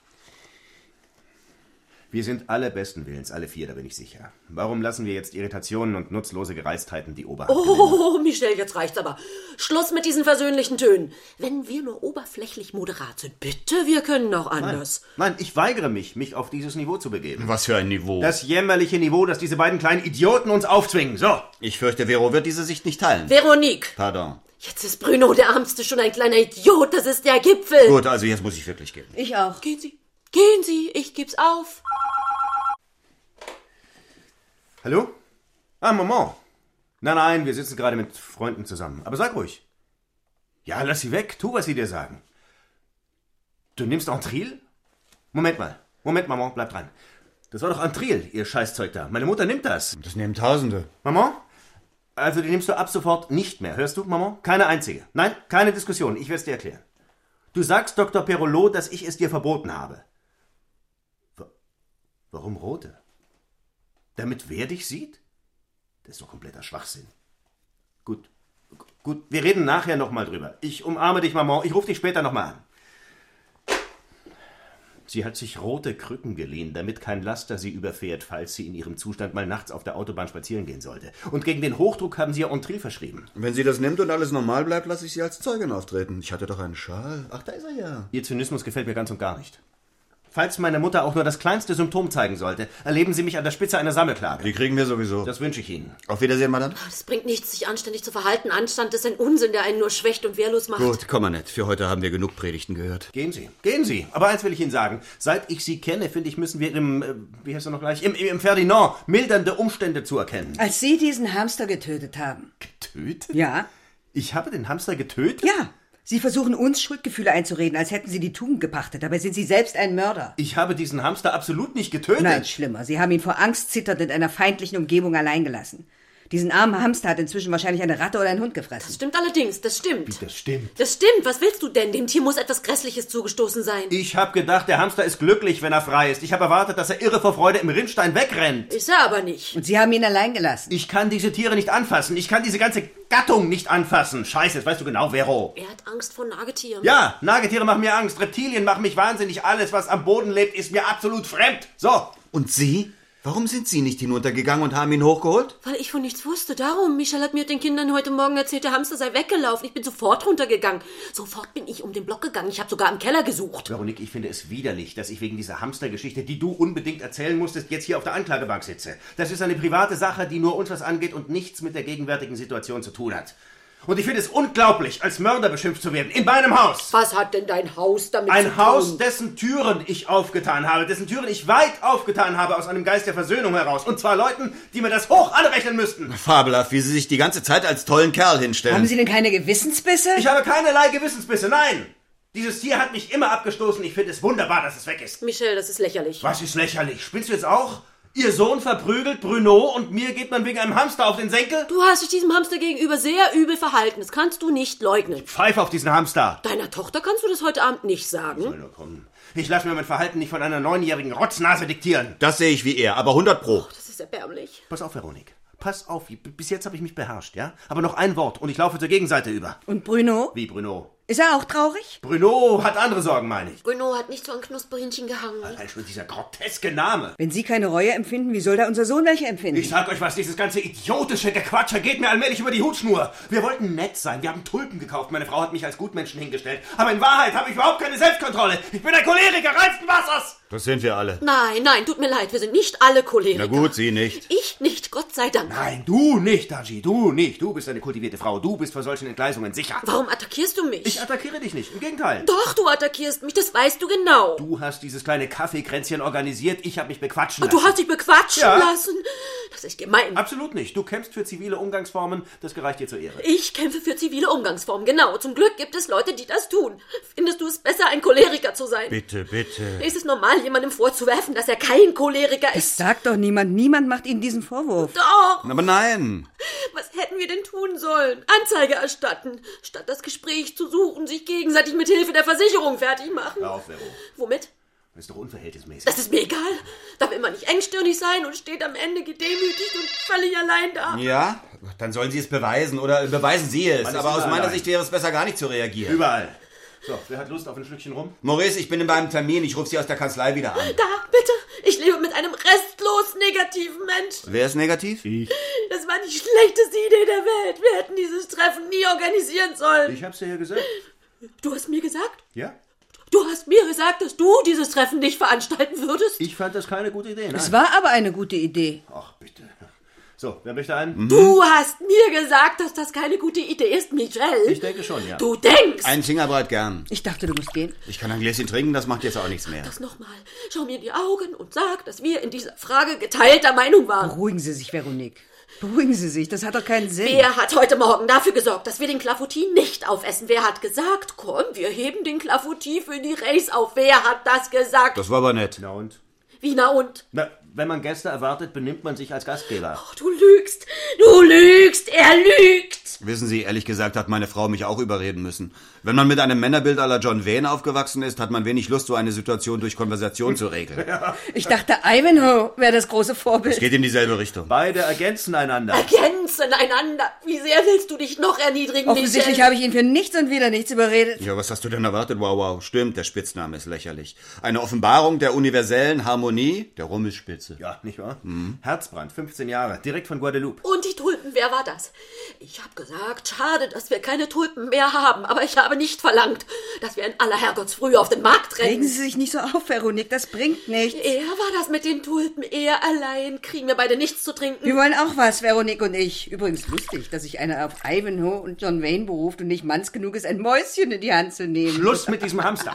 Wir sind alle besten Willens, alle 4, da bin ich sicher. Warum lassen wir jetzt Irritationen und nutzlose Gereiztheiten die Oberhand gewinnen? Oh, Michel, jetzt reicht's aber. Schluss mit diesen versöhnlichen Tönen. Wenn wir nur oberflächlich moderat sind, bitte, wir können auch anders. Nein, ich weigere mich auf dieses Niveau zu begeben. Was für ein Niveau. Das jämmerliche Niveau, das diese beiden kleinen Idioten uns aufzwingen. So. Ich fürchte, Vero wird diese Sicht nicht teilen. Veronique. Pardon. Jetzt ist Bruno der Ärmste schon ein kleiner Idiot. Das ist der Gipfel. Gut, also jetzt muss ich wirklich gehen. Ich auch. Gehen Sie, ich geb's auf. Hallo? Ah, Maman. Nein, wir sitzen gerade mit Freunden zusammen. Aber sag ruhig. Ja, lass sie weg. Tu, was sie dir sagen. Du nimmst Antril? Moment, Maman, bleib dran. Das war doch Antril, ihr Scheißzeug da. Meine Mutter nimmt das. Das nehmen Tausende. Maman? Also die nimmst du ab sofort nicht mehr. Hörst du, Maman? Keine einzige. Nein, keine Diskussion. Ich werde es dir erklären. Du sagst Dr. Perrolot, dass ich es dir verboten habe. Warum rote? Damit wer dich sieht? Das ist doch kompletter Schwachsinn. Gut, wir reden nachher nochmal drüber. Ich umarme dich, Maman. Ich rufe dich später nochmal an. Sie hat sich rote Krücken geliehen, damit kein Laster sie überfährt, falls sie in ihrem Zustand mal nachts auf der Autobahn spazieren gehen sollte. Und gegen den Hochdruck haben sie ihr Entril verschrieben. Wenn sie das nimmt und alles normal bleibt, lasse ich sie als Zeugin auftreten. Ich hatte doch einen Schal. Ach, da ist er ja. Ihr Zynismus gefällt mir ganz und gar nicht. Falls meine Mutter auch nur das kleinste Symptom zeigen sollte, erleben Sie mich an der Spitze einer Sammelklage. Die kriegen wir sowieso. Das wünsche ich Ihnen. Auf Wiedersehen, Madame. Das bringt nichts, sich anständig zu verhalten. Anstand ist ein Unsinn, der einen nur schwächt und wehrlos macht. Gut, komm, Annette. Für heute haben wir genug Predigten gehört. Gehen Sie. Aber eins will ich Ihnen sagen. Seit ich Sie kenne, finde ich, müssen wir wie heißt er noch gleich? Im Ferdinand mildernde Umstände zuerkennen. Als Sie diesen Hamster getötet haben. Getötet? Ja. Ich habe den Hamster getötet? Ja. Sie versuchen uns Schuldgefühle einzureden, als hätten Sie die Tugend gepachtet. Dabei sind Sie selbst ein Mörder. Ich habe diesen Hamster absolut nicht getötet. Nein, schlimmer. Sie haben ihn vor Angst zitternd in einer feindlichen Umgebung allein gelassen. Diesen armen Hamster hat inzwischen wahrscheinlich eine Ratte oder ein Hund gefressen. Das stimmt allerdings, das stimmt. Wie, das stimmt? Das stimmt, was willst du denn? Dem Tier muss etwas Grässliches zugestoßen sein. Ich habe gedacht, der Hamster ist glücklich, wenn er frei ist. Ich habe erwartet, dass er irre vor Freude im Rinnstein wegrennt. Ist er aber nicht. Und Sie haben ihn allein gelassen. Ich kann diese Tiere nicht anfassen. Ich kann diese ganze Gattung nicht anfassen. Scheiße, das weißt du genau, Vero. Er hat Angst vor Nagetieren. Ja, Nagetiere machen mir Angst. Reptilien machen mich wahnsinnig. Alles, was am Boden lebt, ist mir absolut fremd. So. Und Sie? Warum sind Sie nicht hinuntergegangen und haben ihn hochgeholt? Weil ich von nichts wusste. Darum. Michel hat mir und den Kindern heute Morgen erzählt, der Hamster sei weggelaufen. Ich bin sofort runtergegangen. Sofort bin ich um den Block gegangen. Ich habe sogar im Keller gesucht. Veronique, ich finde es widerlich, dass ich wegen dieser Hamstergeschichte, die du unbedingt erzählen musstest, jetzt hier auf der Anklagebank sitze. Das ist eine private Sache, die nur uns was angeht und nichts mit der gegenwärtigen Situation zu tun hat. Und ich finde es unglaublich, als Mörder beschimpft zu werden. In meinem Haus. Was hat denn dein Haus damit zu tun? Ein Haus, dessen Türen ich aufgetan habe, dessen Türen ich weit aufgetan habe aus einem Geist der Versöhnung heraus. Und zwar Leuten, die mir das hoch anrechnen müssten. Fabelhaft, wie Sie sich die ganze Zeit als tollen Kerl hinstellen. Haben Sie denn keine Gewissensbisse? Ich habe keinerlei Gewissensbisse, nein. Dieses Tier hat mich immer abgestoßen. Ich finde es wunderbar, dass es weg ist. Michel, das ist lächerlich. Was ist lächerlich? Spinnst du jetzt auch? Ihr Sohn verprügelt Bruno und mir geht man wegen einem Hamster auf den Senkel? Du hast dich diesem Hamster gegenüber sehr übel verhalten. Das kannst du nicht leugnen. Pfeif auf diesen Hamster. Deiner Tochter kannst du das heute Abend nicht sagen. Soll nur kommen. Ich lasse mir mein Verhalten nicht von einer 9-jährigen Rotznase diktieren. Das sehe ich wie er, aber 100 Pro. Das ist erbärmlich. Pass auf, Veronique. Pass auf. Bis jetzt habe ich mich beherrscht, ja? Aber noch ein Wort und ich laufe zur Gegenseite über. Und Bruno? Wie, Bruno? Ist er auch traurig? Bruno hat andere Sorgen, meine ich. Bruno hat nicht so ein Knusperhähnchen gehangen. Allein schon dieser groteske Name. Wenn Sie keine Reue empfinden, wie soll da unser Sohn welche empfinden? Ich sag euch was, dieses ganze idiotische Gequatsche geht mir allmählich über die Hutschnur. Wir wollten nett sein, wir haben Tulpen gekauft, meine Frau hat mich als Gutmenschen hingestellt. Aber in Wahrheit habe ich überhaupt keine Selbstkontrolle. Ich bin ein Choleriker reinsten Wassers. Das sind wir alle. Nein, tut mir leid, wir sind nicht alle Choleriker. Na gut, Sie nicht. Ich nicht, Gott sei Dank. Nein, du nicht, Daji, du nicht. Du bist eine kultivierte Frau, du bist vor solchen Entgleisungen sicher. Warum attackierst du mich? Ich attackiere dich nicht, im Gegenteil. Doch, du attackierst mich, das weißt du genau. Du hast dieses kleine Kaffeekränzchen organisiert, ich habe mich bequatschen Und lassen. du hast dich bequatschen Ja. lassen? Das ist gemein. Absolut nicht. Du kämpfst für zivile Umgangsformen, das gereicht dir zur Ehre. Ich kämpfe für zivile Umgangsformen, genau. Zum Glück gibt es Leute, die das tun. Findest du es besser, ein Choleriker zu sein? Bitte, bitte. Ist es normal, jemandem vorzuwerfen, dass er kein Choleriker Das ist? sagt doch niemand. Niemand macht Ihnen diesen Vorwurf. Doch! Aber nein. Was hätten wir denn tun sollen? Anzeige erstatten. Statt das Gespräch zu suchen, sich gegenseitig mit Hilfe der Versicherung fertig machen. Hör auf, Vero. Womit? Das ist doch unverhältnismäßig. Das ist mir egal. Da will man nicht engstirnig sein und steht am Ende gedemütigt und völlig allein da. Ja, dann sollen Sie es beweisen oder beweisen Sie es. Man ist Aber aus immer meiner allein. Sicht wäre es besser, gar nicht zu reagieren. Überall. So, wer hat Lust auf ein Schlückchen rum? Maurice, ich bin in meinem Termin. Ich rufe Sie aus der Kanzlei wieder an. Da, bitte. Ich lebe mit einem restlos negativen Menschen. Wer ist negativ? Ich. Das war die schlechteste Idee der Welt. Wir hätten dieses Treffen nie organisieren sollen. Ich hab's dir ja gesagt. Du hast mir gesagt? Ja? Du hast mir gesagt, dass du dieses Treffen nicht veranstalten würdest? Ich fand das keine gute Idee, nein. Es war aber eine gute Idee. Ach, bitte. So, wer möchte einen? Du hast mir gesagt, dass das keine gute Idee ist, Michel. Ich denke schon, ja. Du denkst. Ein Fingerbreit gern. Ich dachte, du musst gehen. Ich kann ein Gläschen trinken, das macht jetzt auch nichts mehr. Das nochmal. Schau mir in die Augen und sag, dass wir in dieser Frage geteilter Meinung waren. Beruhigen Sie sich, Veronique. Beruhigen Sie sich, das hat doch keinen Sinn. Wer hat heute Morgen dafür gesorgt, dass wir den Clafoutis nicht aufessen? Wer hat gesagt, komm, wir heben den Clafoutis für die Race auf? Wer hat das gesagt? Das war aber nett. Na und? Wie, na und? Na, wenn man Gäste erwartet, benimmt man sich als Gastgeber. Oh, du lügst, er lügt. Wissen Sie, ehrlich gesagt hat meine Frau mich auch überreden müssen. Wenn man mit einem Männerbild à la John Wayne aufgewachsen ist, hat man wenig Lust, so eine Situation durch Konversation zu regeln. Ich dachte, Ivanhoe wäre das große Vorbild. Es geht in dieselbe Richtung. Beide ergänzen einander. Ergänzen einander. Wie sehr willst du dich noch erniedrigen, Offensichtlich Michel? habe ich ihn für nichts und wieder nichts überredet. Ja, was hast du denn erwartet? Wow. Stimmt, der Spitzname ist lächerlich. Eine Offenbarung der universellen Harmonie der Rummelspitze. Ja, nicht wahr? Herzbrand, 15 Jahre, direkt von Guadeloupe. Und die Tulpen, wer war das? Ich habe gesagt, schade, dass wir keine Tulpen mehr haben, aber ich habe nicht verlangt, dass wir in aller Herrgottsfrühe auf den Markt Regen rennen. Sie sich nicht so auf, Veronique, das bringt nichts. Er war das mit den Tulpen, er allein. Kriegen wir beide nichts zu trinken. Wir wollen auch was, Veronique und ich. Übrigens lustig, dass sich einer auf Ivanhoe und John Wayne beruft und nicht manns genug ist, ein Mäuschen in die Hand zu nehmen. Schluss mit diesem Hamster.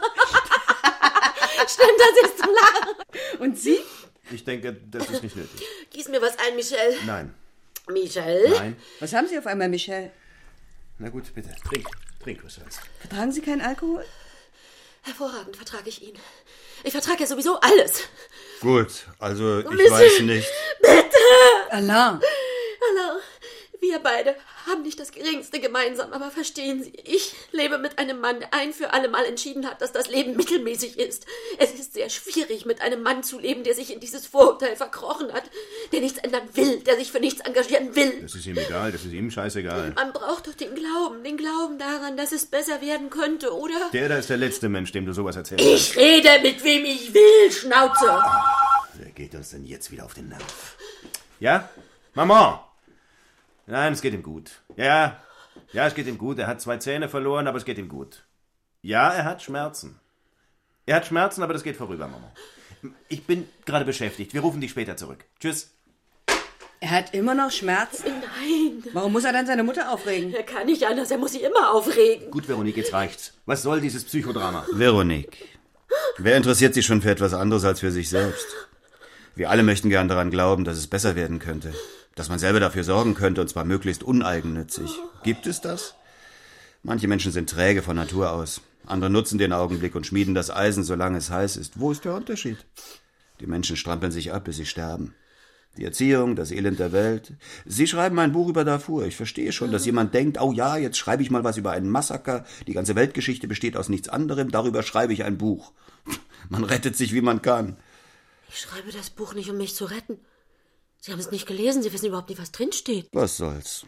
Stimmt, das ist zum Lachen. Und Sie? Ich denke, das ist nicht nötig. Gieß mir was ein, Michel. Nein. Michel? Nein. Was haben Sie auf einmal, Michel? Na gut, bitte, trink, was soll's. Vertragen Sie keinen Alkohol? Hervorragend vertrage ich ihn. Ich vertrage ja sowieso alles. Gut, also ich Michel. weiß nicht. Alain, Hallo, wir beide haben nicht das Geringste gemeinsam, aber verstehen Sie, ich lebe mit einem Mann, der ein für alle Mal entschieden hat, dass das Leben mittelmäßig ist. Es ist sehr schwierig, mit einem Mann zu leben, der sich in dieses Vorurteil verkrochen hat, der nichts ändern will, der sich für nichts engagieren will. Das ist ihm egal, das ist ihm scheißegal. Man braucht doch den Glauben daran, dass es besser werden könnte, oder? Der da ist der letzte Mensch, dem du sowas erzählst. Ich rede mit wem ich will, Schnauze. Der geht uns denn jetzt wieder auf den Nerv? Ja? Maman! Nein, es geht ihm gut. Ja, es geht ihm gut. Er hat 2 Zähne verloren, aber es geht ihm gut. Ja, er hat Schmerzen. Er hat Schmerzen, aber das geht vorüber, Maman. Ich bin gerade beschäftigt. Wir rufen dich später zurück. Tschüss. Er hat immer noch Schmerzen? Nein. Warum muss er dann seine Mutter aufregen? Er kann nicht anders, er muss sich immer aufregen. Gut, Veronique, jetzt reicht's. Was soll dieses Psychodrama? Veronique, wer interessiert sich schon für etwas anderes als für sich selbst? Wir alle möchten gern daran glauben, dass es besser werden könnte. Dass man selber dafür sorgen könnte, und zwar möglichst uneigennützig. Gibt es das? Manche Menschen sind träge von Natur aus. Andere nutzen den Augenblick und schmieden das Eisen, solange es heiß ist. Wo ist der Unterschied? Die Menschen strampeln sich ab, bis sie sterben. Die Erziehung, das Elend der Welt. Sie schreiben ein Buch über Darfur. Ich verstehe schon, dass jemand denkt, oh ja, jetzt schreibe ich mal was über einen Massaker. Die ganze Weltgeschichte besteht aus nichts anderem. Darüber schreibe ich ein Buch. Man rettet sich, wie man kann. Ich schreibe das Buch nicht, um mich zu retten. Sie haben es nicht gelesen, Sie wissen überhaupt nicht, was drinsteht. Was soll's?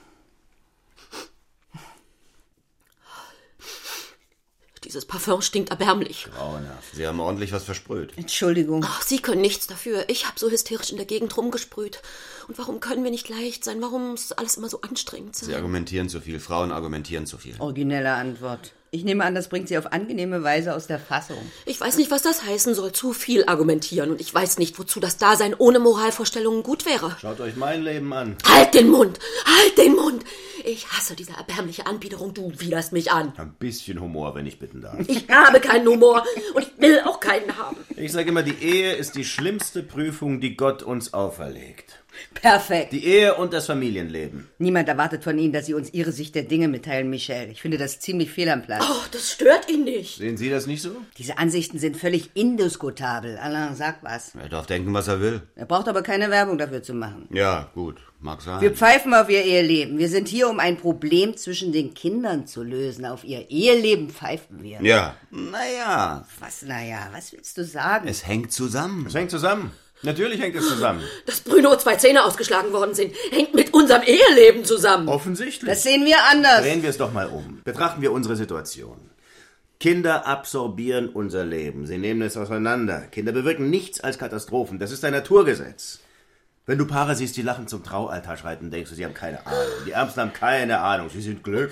Dieses Parfum stinkt erbärmlich. Grauenhaft. Sie haben ordentlich was versprüht. Entschuldigung. Ach, Sie können nichts dafür. Ich habe so hysterisch in der Gegend rumgesprüht. Und warum können wir nicht leicht sein? Warum muss alles immer so anstrengend sein? Sie argumentieren zu viel. Frauen argumentieren zu viel. Originelle Antwort. Ich nehme an, das bringt Sie auf angenehme Weise aus der Fassung. Ich weiß nicht, was das heißen soll. Zu viel argumentieren. Und ich weiß nicht, wozu das Dasein ohne Moralvorstellungen gut wäre. Schaut euch mein Leben an. Halt den Mund! Halt den Mund! Ich hasse diese erbärmliche Anbiederung. Du widerst mich an. Ein bisschen Humor, wenn ich bitten darf. Ich habe keinen Humor. Und ich will auch keinen haben. Ich sage immer, die Ehe ist die schlimmste Prüfung, die Gott uns auferlegt. Perfekt. Die Ehe und das Familienleben. Niemand erwartet von Ihnen, dass Sie uns Ihre Sicht der Dinge mitteilen, Michel. Ich finde das ziemlich fehl am Platz. Oh, das stört ihn nicht. Sehen Sie das nicht so? Diese Ansichten sind völlig indiskutabel. Alain, sag was. Er darf denken, was er will. Er braucht aber keine Werbung dafür zu machen. Ja, gut. Mag sein. Wir pfeifen auf Ihr Eheleben. Wir sind hier, um ein Problem zwischen den Kindern zu lösen. Auf Ihr Eheleben pfeifen wir. Ja. Naja. Was, naja, was willst du sagen? Es hängt zusammen. Es hängt zusammen. Natürlich hängt es zusammen. Dass Bruno 2 Zähne ausgeschlagen worden sind, hängt mit unserem Eheleben zusammen. Offensichtlich. Das sehen wir anders. Drehen wir es doch mal um. Betrachten wir unsere Situation. Kinder absorbieren unser Leben. Sie nehmen es auseinander. Kinder bewirken nichts als Katastrophen. Das ist ein Naturgesetz. Wenn du Paare siehst, die lachen zum Traualtar schreiten, denkst du, sie haben keine Ahnung. Die Ärmsten haben keine Ahnung. Sie sind glücklich.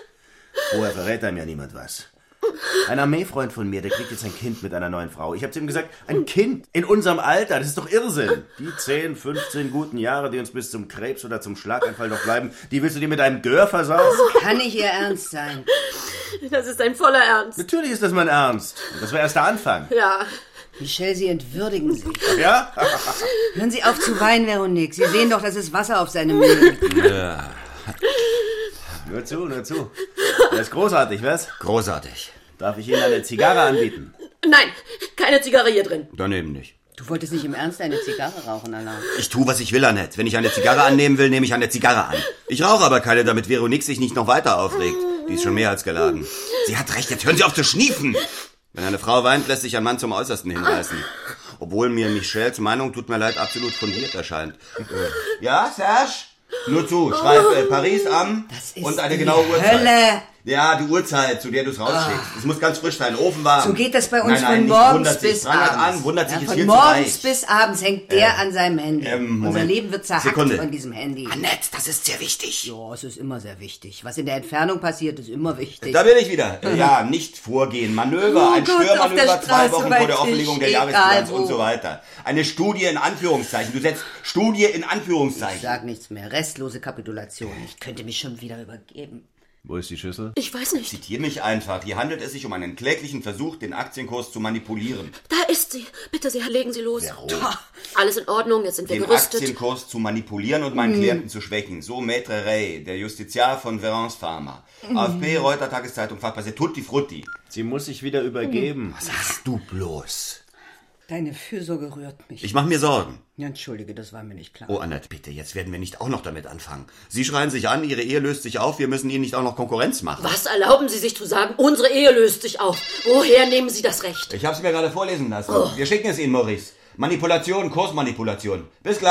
Vorher verrät einem ja niemand was. Ein Armeefreund von mir, der kriegt jetzt ein Kind mit einer neuen Frau. Ich habe zu ihm gesagt, ein Kind in unserem Alter, das ist doch Irrsinn. Die 10, 15 guten Jahre, die uns bis zum Krebs oder zum Schlaganfall noch bleiben, die willst du dir mit einem Gör versauen? Kann nicht Ihr Ernst sein. Das ist ein voller Ernst. Natürlich ist das mein Ernst. Das war erst der Anfang. Ja. Michel, Sie entwürdigen sich. Ja? Hören Sie auf zu weinen, Veronique. Sie sehen doch, das ist Wasser auf seine Mühlen. Ja. Nur zu. Das ist großartig, was? Großartig. Darf ich Ihnen eine Zigarre anbieten? Nein, keine Zigarre hier drin. Daneben nicht. Du wolltest nicht im Ernst eine Zigarre rauchen, Alain. Ich tue, was ich will, Annette. Wenn ich eine Zigarre annehmen will, nehme ich eine Zigarre an. Ich rauche aber keine, damit Veronique sich nicht noch weiter aufregt. Die ist schon mehr als geladen. Sie hat recht, jetzt hören Sie auf zu schniefen. Wenn eine Frau weint, lässt sich ein Mann zum Äußersten hinreißen. Obwohl mir Michels Meinung, tut mir leid, absolut fundiert erscheint. Ja, Serge? Nur zu, schreib Paris am und eine genaue Uhrzeit. Hölle! Ja, die Uhrzeit, zu der du es rausschickst. Es muss ganz frisch sein, Ofen warm. So geht das bei uns nein, von morgens bis abends. Wundert sich ja, ist von viel morgens zu reich. bis abends hängt der an seinem Handy. Moment. Unser Leben wird zerhackt Sekunde. von diesem Handy. Annette, das ist sehr wichtig. Ja, es ist immer sehr wichtig. Was in der Entfernung passiert, ist immer wichtig. Da bin ich wieder. Ja, nicht vorgehen. Manöver, ein Gott, auf der Störmanöver, 2 Straße Wochen vor weiß der Offenlegung ich, der egal Jahresbilanz wo. und so weiter. Eine Studie in Anführungszeichen. Du setzt Studie in Ich Anführungszeichen. sag nichts mehr. Restlose Kapitulation. Ich könnte mich schon wieder übergeben. Wo ist die Schüssel? Ich weiß nicht. Zitier mich einfach. Hier handelt es sich um einen kläglichen Versuch, den Aktienkurs zu manipulieren. Da ist sie. Bitte sehr, legen Sie los. Vero. Alles in Ordnung, jetzt sind wir Den gerüstet. Aktienkurs zu manipulieren und meinen Klienten zu schwächen. So Maître Rey, der Justiziar von Verance Pharma. AFP, Reuter Tageszeitung, Fachpresse, Tutti Frutti. Sie muss sich wieder übergeben. Was hast du bloß? Deine Fürsorge rührt mich. Ich mache mir Sorgen. Ja, entschuldige, das war mir nicht klar. Oh, Annette, bitte, jetzt werden wir nicht auch noch damit anfangen. Sie schreien sich an, Ihre Ehe löst sich auf, wir müssen Ihnen nicht auch noch Konkurrenz machen. Was erlauben Sie sich zu sagen? Unsere Ehe löst sich auf. Woher nehmen Sie das Recht? Ich habe es mir gerade vorlesen lassen. Wir schicken es Ihnen, Maurice. Manipulation, Kursmanipulation. Bis gleich.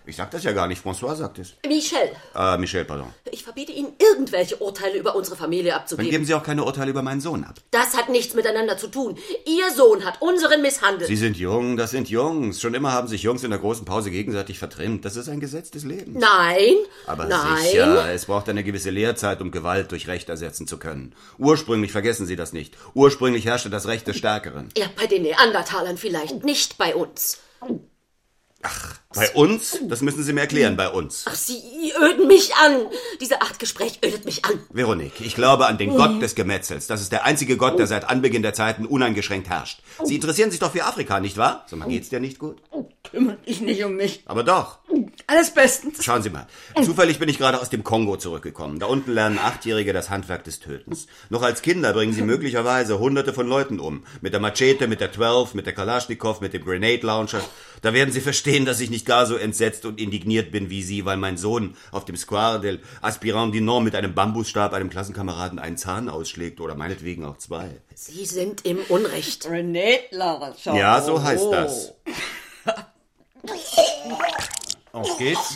Ich sag das ja gar nicht, François sagt es. Michel, Michel, pardon. ich verbiete Ihnen, irgendwelche Urteile über unsere Familie Dann abzugeben. geben Sie auch keine Urteile über meinen Sohn ab. Das hat nichts miteinander zu tun. Ihr Sohn hat unseren misshandelt. Sie sind jung, das sind Jungs. Schon immer haben sich Jungs in der großen Pause gegenseitig vertrimmt. Das ist ein Gesetz des Lebens. Nein, Aber nein. sicher, es braucht eine gewisse Lehrzeit, um Gewalt durch Recht ersetzen zu können. Ursprünglich, vergessen Sie das nicht, ursprünglich herrschte das Recht des Stärkeren. Ja, bei den Neandertalern vielleicht, nicht bei uns. Bei uns? Das müssen Sie mir erklären, bei uns. Ach, Sie öden mich an. Diese Art Gespräch ödet mich an. Veronique, ich glaube an den Gott des Gemetzels. Das ist der einzige Gott, der seit Anbeginn der Zeiten uneingeschränkt herrscht. Sie interessieren sich doch für Afrika, nicht wahr? Sag mal, geht's dir nicht gut? Kümmert dich nicht um mich. Aber doch. Alles bestens. Schauen Sie mal. Zufällig bin ich gerade aus dem Kongo zurückgekommen. Da unten lernen 8-Jährige das Handwerk des Tötens. Noch als Kinder bringen sie möglicherweise Hunderte von Leuten um. Mit der Machete, mit der 12, mit der Kalaschnikow, mit dem Grenade Launcher. Da werden Sie verstehen, dass ich nicht gar so entsetzt und indigniert bin wie Sie, weil mein Sohn auf dem Square del Aspirant du Nord mit einem Bambusstab einem Klassenkameraden einen Zahn ausschlägt oder meinetwegen auch 2. Sie sind im Unrecht. Grenade Launcher. Ja, so heißt das. Auf geht's.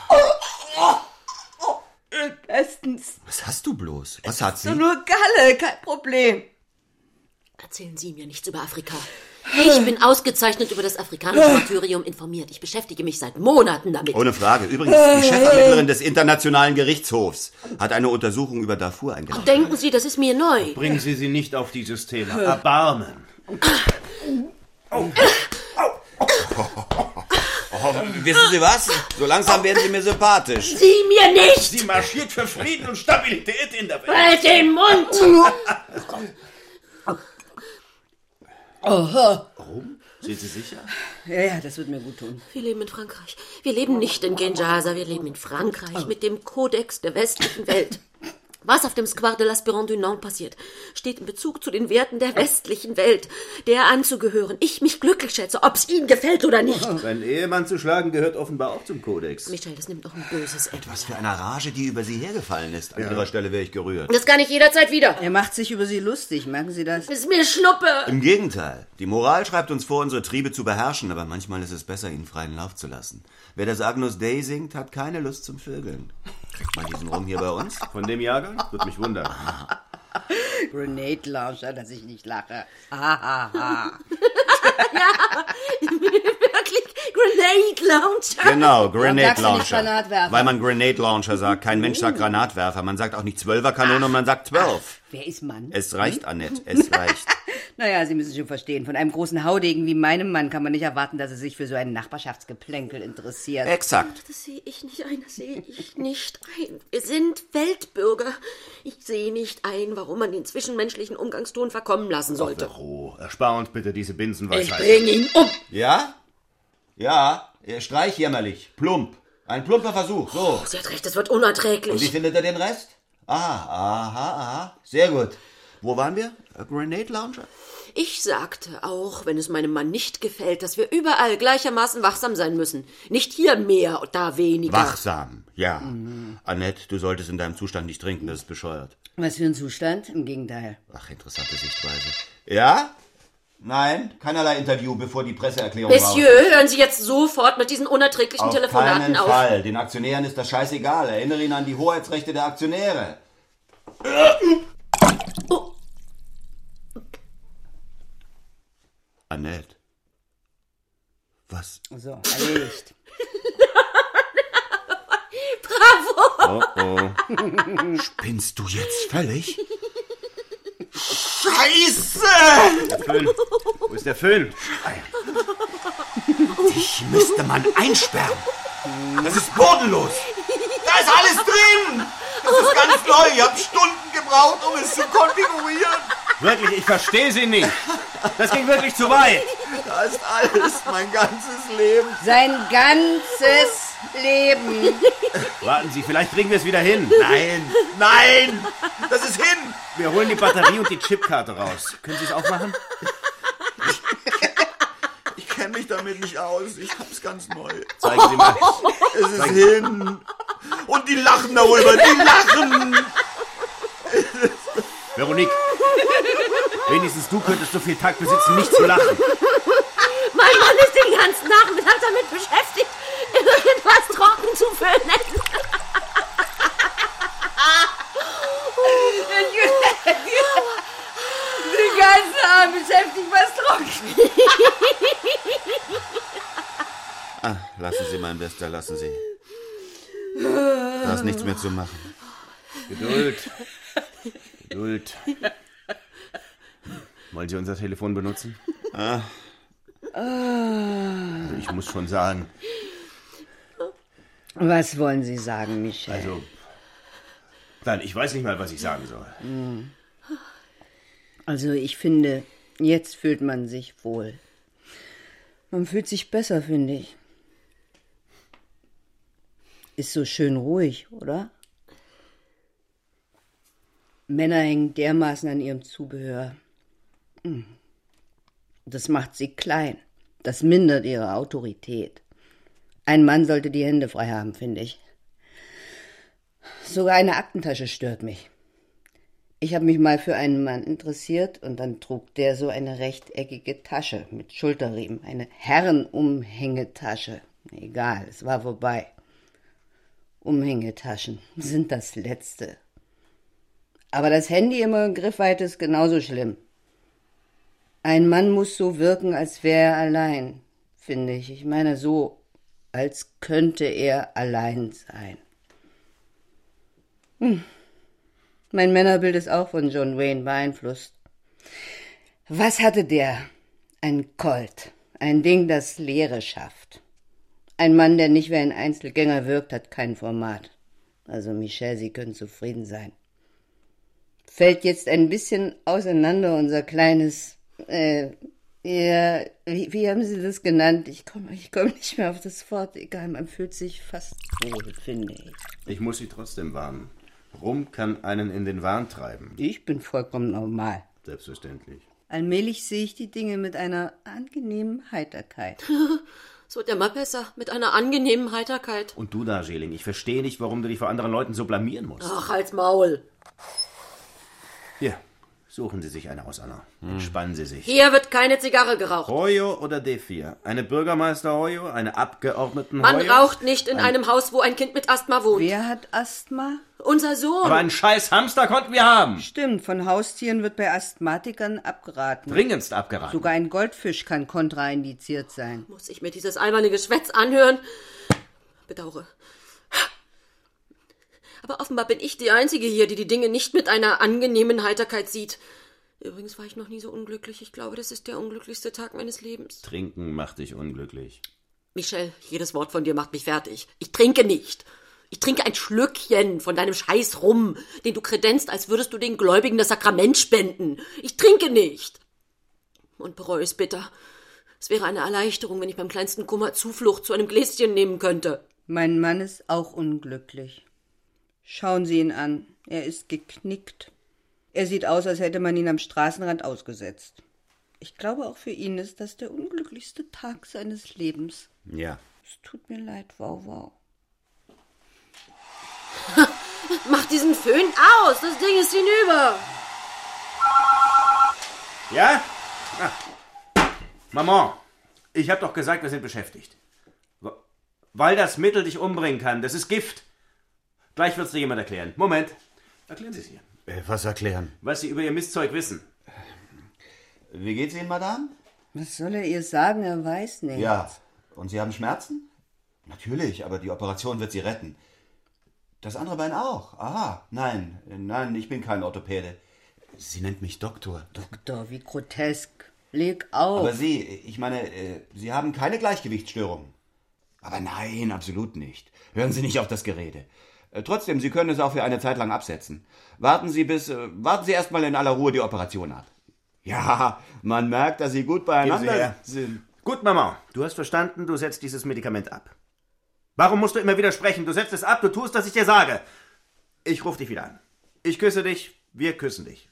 Bestens. Was hast du bloß? Was hat sie? So nur Galle, kein Problem. Erzählen Sie mir nichts über Afrika. Ich bin ausgezeichnet über das afrikanische Martyrium informiert. Ich beschäftige mich seit Monaten damit. Ohne Frage. Übrigens, die Chefermittlerin des Internationalen Gerichtshofs hat eine Untersuchung über Darfur eingeleitet. Denken Sie, das ist mir neu. Bringen Sie sie nicht auf dieses Thema. Erbarmen. Wissen Sie was? So langsam werden Sie mir sympathisch. Sie mir nicht! Sie marschiert für Frieden und Stabilität in der Welt. Halt den Mund! Warum? Sind Sie sicher? Ja, das wird mir gut tun. Wir leben in Frankreich. Wir leben nicht in Kinshasa, wir leben in Frankreich mit dem Kodex der westlichen Welt. Was auf dem Square de l'Aspirant du Nord passiert, steht in Bezug zu den Werten der westlichen Welt, der anzugehören. Ich mich glücklich schätze, ob es Ihnen gefällt oder nicht. Sein Ehemann zu schlagen gehört offenbar auch zum Kodex. Michel, das nimmt doch ein böses Ende. Was für eine Rage, die über Sie hergefallen ist. An Ihrer Stelle wäre ich gerührt. Das kann ich jederzeit wieder. Er macht sich über sie lustig, merken Sie das? Ist mir Schnuppe. Im Gegenteil. Die Moral schreibt uns vor, unsere Triebe zu beherrschen, aber manchmal ist es besser, ihnen freien Lauf zu lassen. Wer das Agnus Dei singt, hat keine Lust zum Vögeln. Kriegt man diesen rum hier bei uns? Von dem Jahrgang? Würde mich wundern. Grenade Launcher, dass ich nicht lache. Ha. Wirklich, Grenade Launcher. Genau, Grenade sagst du nicht Launcher. Granatwerfer? Weil man Grenade Launcher sagt. Kein Mensch sagt Granatwerfer. Man sagt auch nicht 12er-Kanone, man sagt 12. Wer ist Mann? Es reicht, Annette, es reicht. Naja, Sie müssen schon verstehen, von einem großen Haudegen wie meinem Mann kann man nicht erwarten, dass er sich für so ein Nachbarschaftsgeplänkel interessiert. Exakt. Das sehe ich nicht ein, das sehe ich nicht ein. Wir sind Weltbürger. Ich sehe nicht ein, warum man den zwischenmenschlichen Umgangston verkommen lassen sollte. Oh, erspar uns bitte diese Binsenweisheit. Ich bring ihn um. Ja? Ja, streich jämmerlich. Plump. Ein plumper Versuch, so. Sie hat recht, das wird Und wie unerträglich. findet er den Rest? Aha. Sehr gut. Wo waren wir? Grenade Launcher? Ich sagte auch, wenn es meinem Mann nicht gefällt, dass wir überall gleichermaßen wachsam sein müssen. Nicht hier mehr, da weniger. Wachsam, ja. Annette, du solltest in deinem Zustand nicht trinken, das ist bescheuert. Was für ein Zustand? Im Gegenteil. Ach, interessante Sichtweise. Ja? Nein, keinerlei Interview, bevor die Presseerklärung Monsieur, hören Sie jetzt sofort mit diesen unerträglichen Auf Telefonaten keinen auf. Fall. Den Aktionären ist das scheißegal. Erinnere ihn an die Hoheitsrechte der Aktionäre. Oh, Annette. Was? So, erledigt. bravo! Oh. Spinnst du jetzt völlig? Scheiße! Der Föhn. Wo ist der Föhn? Dich müsste man einsperren. Das ist bodenlos. Da ist alles drin. Das ist ganz neu. Ich habe Stunden gebraucht, um es zu konfigurieren. Wirklich, ich verstehe Sie nicht. Das ging wirklich zu weit. Da ist alles, mein ganzes Leben. Sein ganzes Leben. Warten Sie, vielleicht kriegen wir es wieder hin. Nein, das ist hin. Wir holen die Batterie und die Chipkarte raus. Können Sie es aufmachen? Ich kenne mich damit nicht aus. Ich hab's ganz neu. Zeigen Sie mal. Es ist hin. Und die lachen darüber. Die lachen. Veronique, wenigstens du könntest so viel Takt besitzen, nicht zu lachen. Mein Mann ist den ganzen Nachmittag damit beschäftigt, irgendwas Lassen Sie, mein Bester, lassen Sie. Da ist nichts mehr zu machen. Geduld. Geduld. Wollen Sie unser Telefon benutzen? Also ich muss schon sagen. Was wollen Sie sagen, Michel? Also, nein, ich weiß nicht mal, was ich sagen soll. Also ich finde, jetzt fühlt man sich wohl. Man fühlt sich besser, finde ich. Ist so schön ruhig, oder? Männer hängen dermaßen an ihrem Zubehör. Das macht sie klein. Das mindert ihre Autorität. Ein Mann sollte die Hände frei haben, finde ich. Sogar eine Aktentasche stört mich. Ich habe mich mal für einen Mann interessiert und dann trug der so eine rechteckige Tasche mit Schulterriemen, eine Herrenumhängetasche. Egal, es war vorbei. Umhängetaschen sind das Letzte. Aber das Handy immer in Griffweite ist genauso schlimm. Ein Mann muss so wirken, als wäre er allein, finde ich. Ich meine so, als könnte er allein sein. Mein Männerbild ist auch von John Wayne beeinflusst. Was hatte der? Ein Colt. Ein Ding, das Leere schafft. Ein Mann, der nicht wie ein Einzelgänger wirkt, hat kein Format. Also Michel, Sie können zufrieden sein. Fällt jetzt ein bisschen auseinander unser kleines, wie haben Sie das genannt? Ich komm nicht mehr auf das Wort. Egal, man fühlt sich fast wohl, finde ich. Ich muss Sie trotzdem warnen. Rum kann einen in den Wahn treiben. Ich bin vollkommen normal. Selbstverständlich. Allmählich sehe ich die Dinge mit einer angenehmen Heiterkeit. Es wird ja mal besser, mit einer angenehmen Heiterkeit. Und du da, Scheling, ich verstehe nicht, warum du dich vor anderen Leuten so blamieren musst. Ach, halt's Maul. Hier, suchen Sie sich eine aus, Anna. Entspannen Sie sich. Hier wird keine Zigarre geraucht. Hoyo oder D4? Eine Bürgermeister Hoyo? Eine Abgeordneten Man Hoyo? raucht nicht in einem Haus, wo ein Kind mit Asthma wohnt. Wer hat Asthma? Unser Sohn. Aber einen scheiß Hamster konnten wir haben. Stimmt, von Haustieren wird bei Asthmatikern abgeraten. Dringendst abgeraten. Sogar ein Goldfisch kann kontraindiziert sein. Muss ich mir dieses alberne Geschwätz anhören? Bedauere. Aber offenbar bin ich die Einzige hier, die Dinge nicht mit einer angenehmen Heiterkeit sieht. Übrigens war ich noch nie so unglücklich. Ich glaube, das ist der unglücklichste Tag meines Lebens. Trinken macht dich unglücklich. Michel, jedes Wort von dir macht mich fertig. Ich trinke nicht. Ich trinke ein Schlückchen von deinem Scheiß Rum, den du kredenzt, als würdest du den Gläubigen das Sakrament spenden. Ich trinke nicht. Und bereue es bitter. Es wäre eine Erleichterung, wenn ich beim kleinsten Kummer Zuflucht zu einem Gläschen nehmen könnte. Mein Mann ist auch unglücklich. Schauen Sie ihn an. Er ist geknickt. Er sieht aus, als hätte man ihn am Straßenrand ausgesetzt. Ich glaube, auch für ihn ist das der unglücklichste Tag seines Lebens. Ja. Es tut mir leid, Wow. Mach diesen Föhn aus, das Ding ist hinüber. Ja? Maman, ich hab doch gesagt, wir sind beschäftigt. Weil das Mittel dich umbringen kann, das ist Gift. Gleich wird's dir jemand erklären. Moment. Erklären Sie es ihr. Was erklären? Was Sie über Ihr Mistzeug wissen. Wie geht's Ihnen, Madame? Was soll er ihr sagen? Er weiß nicht. Ja. Und Sie haben Schmerzen? Natürlich, aber die Operation wird Sie retten. Das andere Bein auch? Aha. Nein, ich bin kein Orthopäde. Sie nennt mich Doktor. Doktor, wie grotesk. Leg auf. Aber Sie, ich meine, Sie haben keine Gleichgewichtsstörung. Aber nein, absolut nicht. Hören Sie nicht auf das Gerede. Trotzdem, Sie können es auch für eine Zeit lang absetzen. Warten Sie erst mal in aller Ruhe die Operation ab. Ja, man merkt, dass Sie gut beieinander sind. Gut, Mama, du hast verstanden, du setzt dieses Medikament ab. Warum musst du immer widersprechen? Du setzt es ab, du tust, was ich dir sage. Ich rufe dich wieder an. Ich küsse dich, wir küssen dich.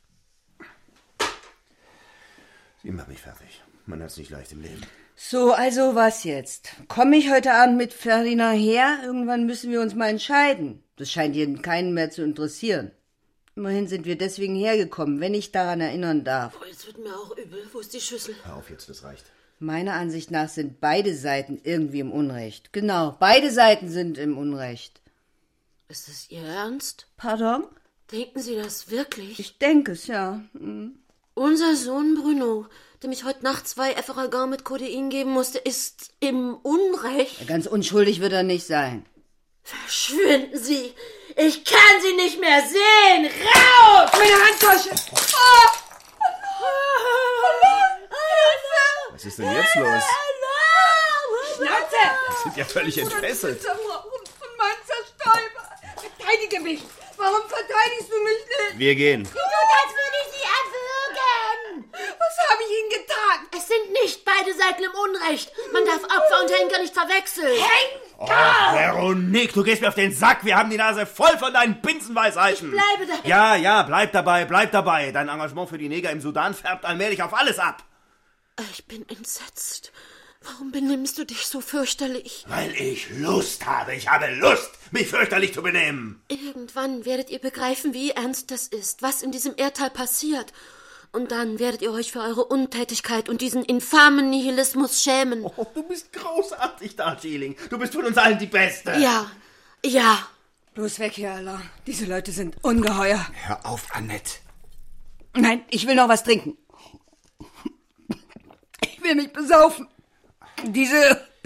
Sie macht mich fertig. Man hat's nicht leicht im Leben. So, also was jetzt? Komme ich heute Abend mit Ferdinand her? Irgendwann müssen wir uns mal entscheiden. Das scheint hier keinen mehr zu interessieren. Immerhin sind wir deswegen hergekommen, wenn ich daran erinnern darf. Oh, jetzt wird mir auch übel. Wo ist die Schüssel? Hör auf jetzt, das reicht. Meiner Ansicht nach sind beide Seiten irgendwie im Unrecht. Genau, beide Seiten sind im Unrecht. Ist es Ihr Ernst? Pardon? Denken Sie das wirklich? Ich denke es, ja. Unser Sohn Bruno, der mich heute Nacht 2 Efferalgan mit Codein geben musste, ist im Unrecht. Ganz unschuldig wird er nicht sein. Verschwinden Sie! Ich kann Sie nicht mehr sehen! Raus! Meine Handtasche! Was ist denn jetzt los? Schnauze! Sie sind ja völlig entfesselt. Von meinem Zerstäuber! Verteidige mich! Warum verteidigst du mich nicht? Wir gehen. Du, als würde ich Sie erwürgen! Was habe ich Ihnen getan? Es sind nicht beide Seiten im Unrecht. Man darf Opfer und Henker nicht verwechseln. Oh, Veronique, du gehst mir auf den Sack. Wir haben die Nase voll von deinen Binsenweisheiten. Ich bleibe dabei. Ja, bleib dabei. Dein Engagement für die Neger im Sudan färbt allmählich auf alles ab. Ich bin entsetzt. Warum benimmst du dich so fürchterlich? Weil ich Lust habe. Ich habe Lust, mich fürchterlich zu benehmen. Irgendwann werdet ihr begreifen, wie ernst das ist, was in diesem Erdteil passiert. Und dann werdet ihr euch für eure Untätigkeit und diesen infamen Nihilismus schämen. Oh, du bist großartig, Darjeeling. Du bist von uns allen die Beste. Ja. Bloß weg hier, Alain. Diese Leute sind ungeheuer. Hör auf, Annette. Nein, ich will noch was trinken. Ich will mich besaufen. Diese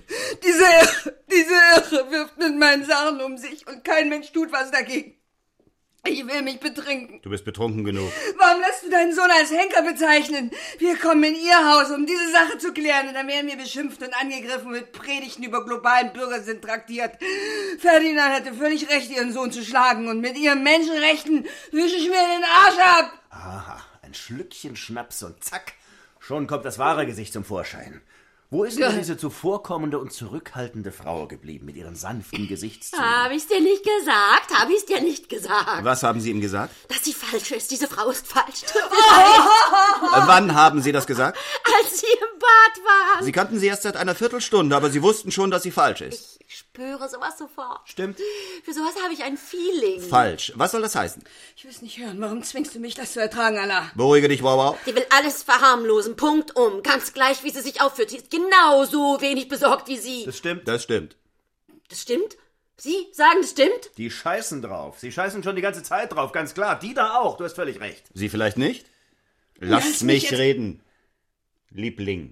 Irre wirft mit meinen Sachen um sich und kein Mensch tut was dagegen. Ich will mich betrinken. Du bist betrunken genug. Warum lässt du deinen Sohn als Henker bezeichnen? Wir kommen in ihr Haus, um diese Sache zu klären, und dann werden wir beschimpft und angegriffen, mit Predigten über globalen Bürgersinn traktiert. Ferdinand hatte völlig recht, ihren Sohn zu schlagen, und mit ihren Menschenrechten wische ich mir den Arsch ab. Aha, ein Schlückchen Schnaps und zack, schon kommt das wahre Gesicht zum Vorschein. Wo ist denn diese zuvorkommende und zurückhaltende Frau geblieben mit ihren sanften Gesichtszügen? Hab ich's dir nicht gesagt? Hab ich's dir nicht gesagt? Was haben Sie ihm gesagt? Dass sie falsch ist. Diese Frau ist falsch. Wann haben Sie das gesagt? Als sie im Bad waren. Sie kannten sie erst seit einer Viertelstunde, aber Sie wussten schon, dass sie falsch ist. Ich spüre sowas sofort. Stimmt. Für sowas habe ich ein Feeling. Falsch. Was soll das heißen? Ich will's nicht hören. Warum zwingst du mich, das zu ertragen, Alain? Beruhige dich, Wow. Sie will alles verharmlosen. Punkt um. Ganz gleich, wie sie sich aufführt. Sie ist genauso wenig besorgt wie Sie. Das stimmt. Das stimmt. Das stimmt? Sie sagen, das stimmt? Die scheißen drauf. Sie scheißen schon die ganze Zeit drauf, ganz klar. Die da auch. Du hast völlig recht. Sie vielleicht nicht? Lass mich reden, Liebling.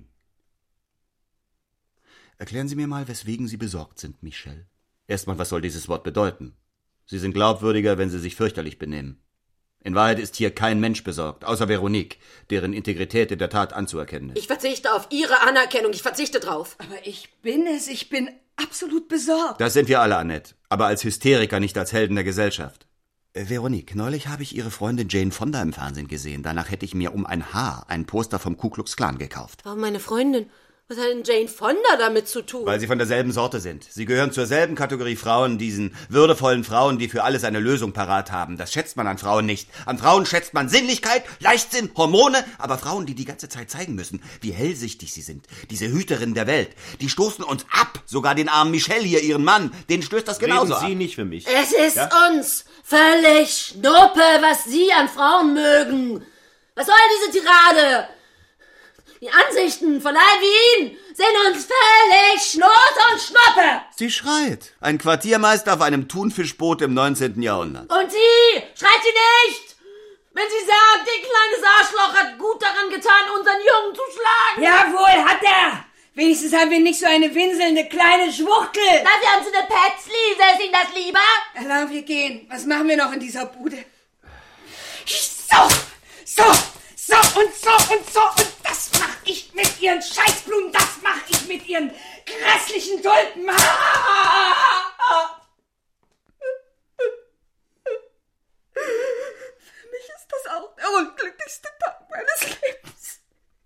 Erklären Sie mir mal, weswegen Sie besorgt sind, Michel. Erstmal, was soll dieses Wort bedeuten? Sie sind glaubwürdiger, wenn Sie sich fürchterlich benehmen. In Wahrheit ist hier kein Mensch besorgt, außer Veronique, deren Integrität in der Tat anzuerkennen ist. Ich verzichte auf Ihre Anerkennung. Ich verzichte drauf. Aber ich bin es. Ich bin absolut besorgt. Das sind wir alle, Annette, aber als Hysteriker, nicht als Helden der Gesellschaft. Veronique, neulich habe ich Ihre Freundin Jane Fonda im Fernsehen gesehen. Danach hätte ich mir um ein Haar ein Poster vom Ku Klux Klan gekauft. Warum meine Freundin? Was hat denn Jane Fonda damit zu tun? Weil sie von derselben Sorte sind. Sie gehören zur selben Kategorie Frauen, diesen würdevollen Frauen, die für alles eine Lösung parat haben. Das schätzt man an Frauen nicht. An Frauen schätzt man Sinnlichkeit, Leichtsinn, Hormone, aber Frauen, die die ganze Zeit zeigen müssen, wie hellsichtig sie sind, diese Hüterinnen der Welt, die stoßen uns ab. Sogar den armen Michel hier, ihren Mann, den stößt das genauso Reden Sie ab. nicht für mich. Es ist uns völlig Schnuppe, was Sie an Frauen mögen. Was soll diese Tirade? Die Ansichten von all wie Ihnen sind uns völlig Schnurz und Schnuppe. Sie schreit. Ein Quartiermeister auf einem Thunfischboot im 19. Jahrhundert. Und Sie, schreit sie nicht! Wenn sie sagt, ihr kleines Arschloch hat gut daran getan, unseren Jungen zu schlagen. Jawohl, hat er! Wenigstens haben wir nicht so eine winselnde kleine Schwuchtel. Dafür haben Sie eine Petzli, ist Ihnen das lieber? Alain, wir gehen. Was machen wir noch in dieser Bude? So und das mach ich mit ihren Scheißblumen, das mach ich mit ihren grässlichen Tulpen. Für mich ist das auch der unglücklichste Tag meines Lebens.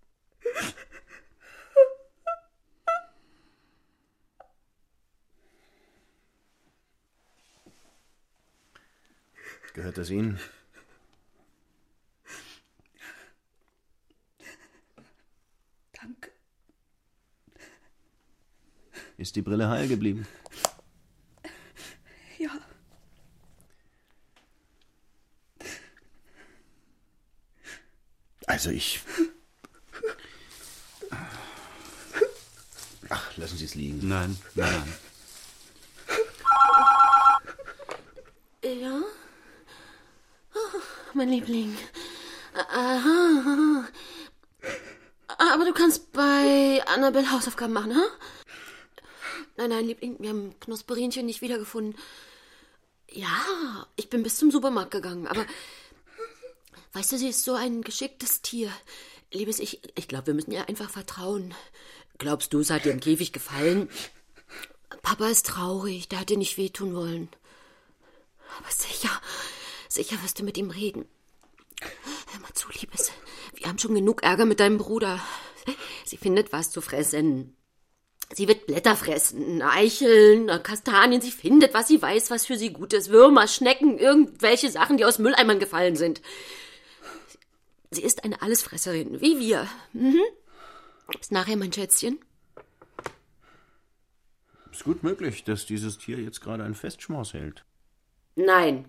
Gehört das Ihnen? Danke. Ist die Brille heil geblieben? Ja. Also Ach, lassen Sie es liegen. Nein. Ja? Oh, mein Liebling. Aha. Aber du kannst bei Annabelle Hausaufgaben machen, ha? Nein, Liebling, wir haben Knusperinchen nicht wiedergefunden. Ja, ich bin bis zum Supermarkt gegangen, aber weißt du, sie ist so ein geschicktes Tier. Liebes, ich glaube, wir müssen ihr einfach vertrauen. Glaubst du, es hat ihr im Käfig gefallen? Papa ist traurig, der hat dir nicht wehtun wollen. Aber sicher wirst du mit ihm reden. Hör mal zu, Liebes, wir haben schon genug Ärger mit deinem Bruder. Sie findet was zu fressen. Sie wird Blätter fressen, Eicheln, Kastanien. Sie findet, was sie weiß, was für sie gut ist. Würmer, Schnecken, irgendwelche Sachen, die aus Mülleimern gefallen sind. Sie ist eine Allesfresserin, wie wir. Bis nachher, mein Schätzchen. Ist gut möglich, dass dieses Tier jetzt gerade einen Festschmaus hält. Nein.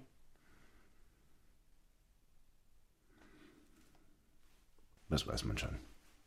Das weiß man schon.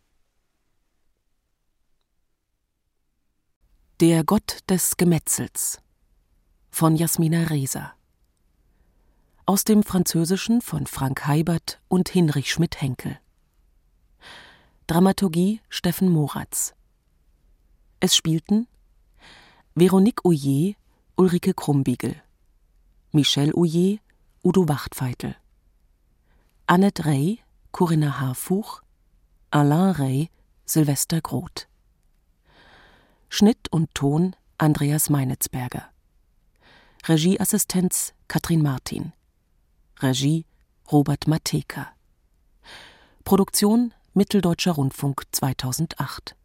Der Gott des Gemetzels von Jasmina Reza. Aus dem Französischen von Frank Heibert und Hinrich Schmidt-Henkel. Dramaturgie Steffen Moratz. Es spielten Veronique Ouillet, Ulrike Krumbiegel, Michel Ouillet, Udo Wachtfeitel, Annette Rey, Corinna Harfuch, Alain Rey, Sylvester Groth. Schnitt und Ton Andreas Meinitzberger. Regieassistenz Katrin Martin. Regie Robert Mateka. Produktion Mitteldeutscher Rundfunk 2008.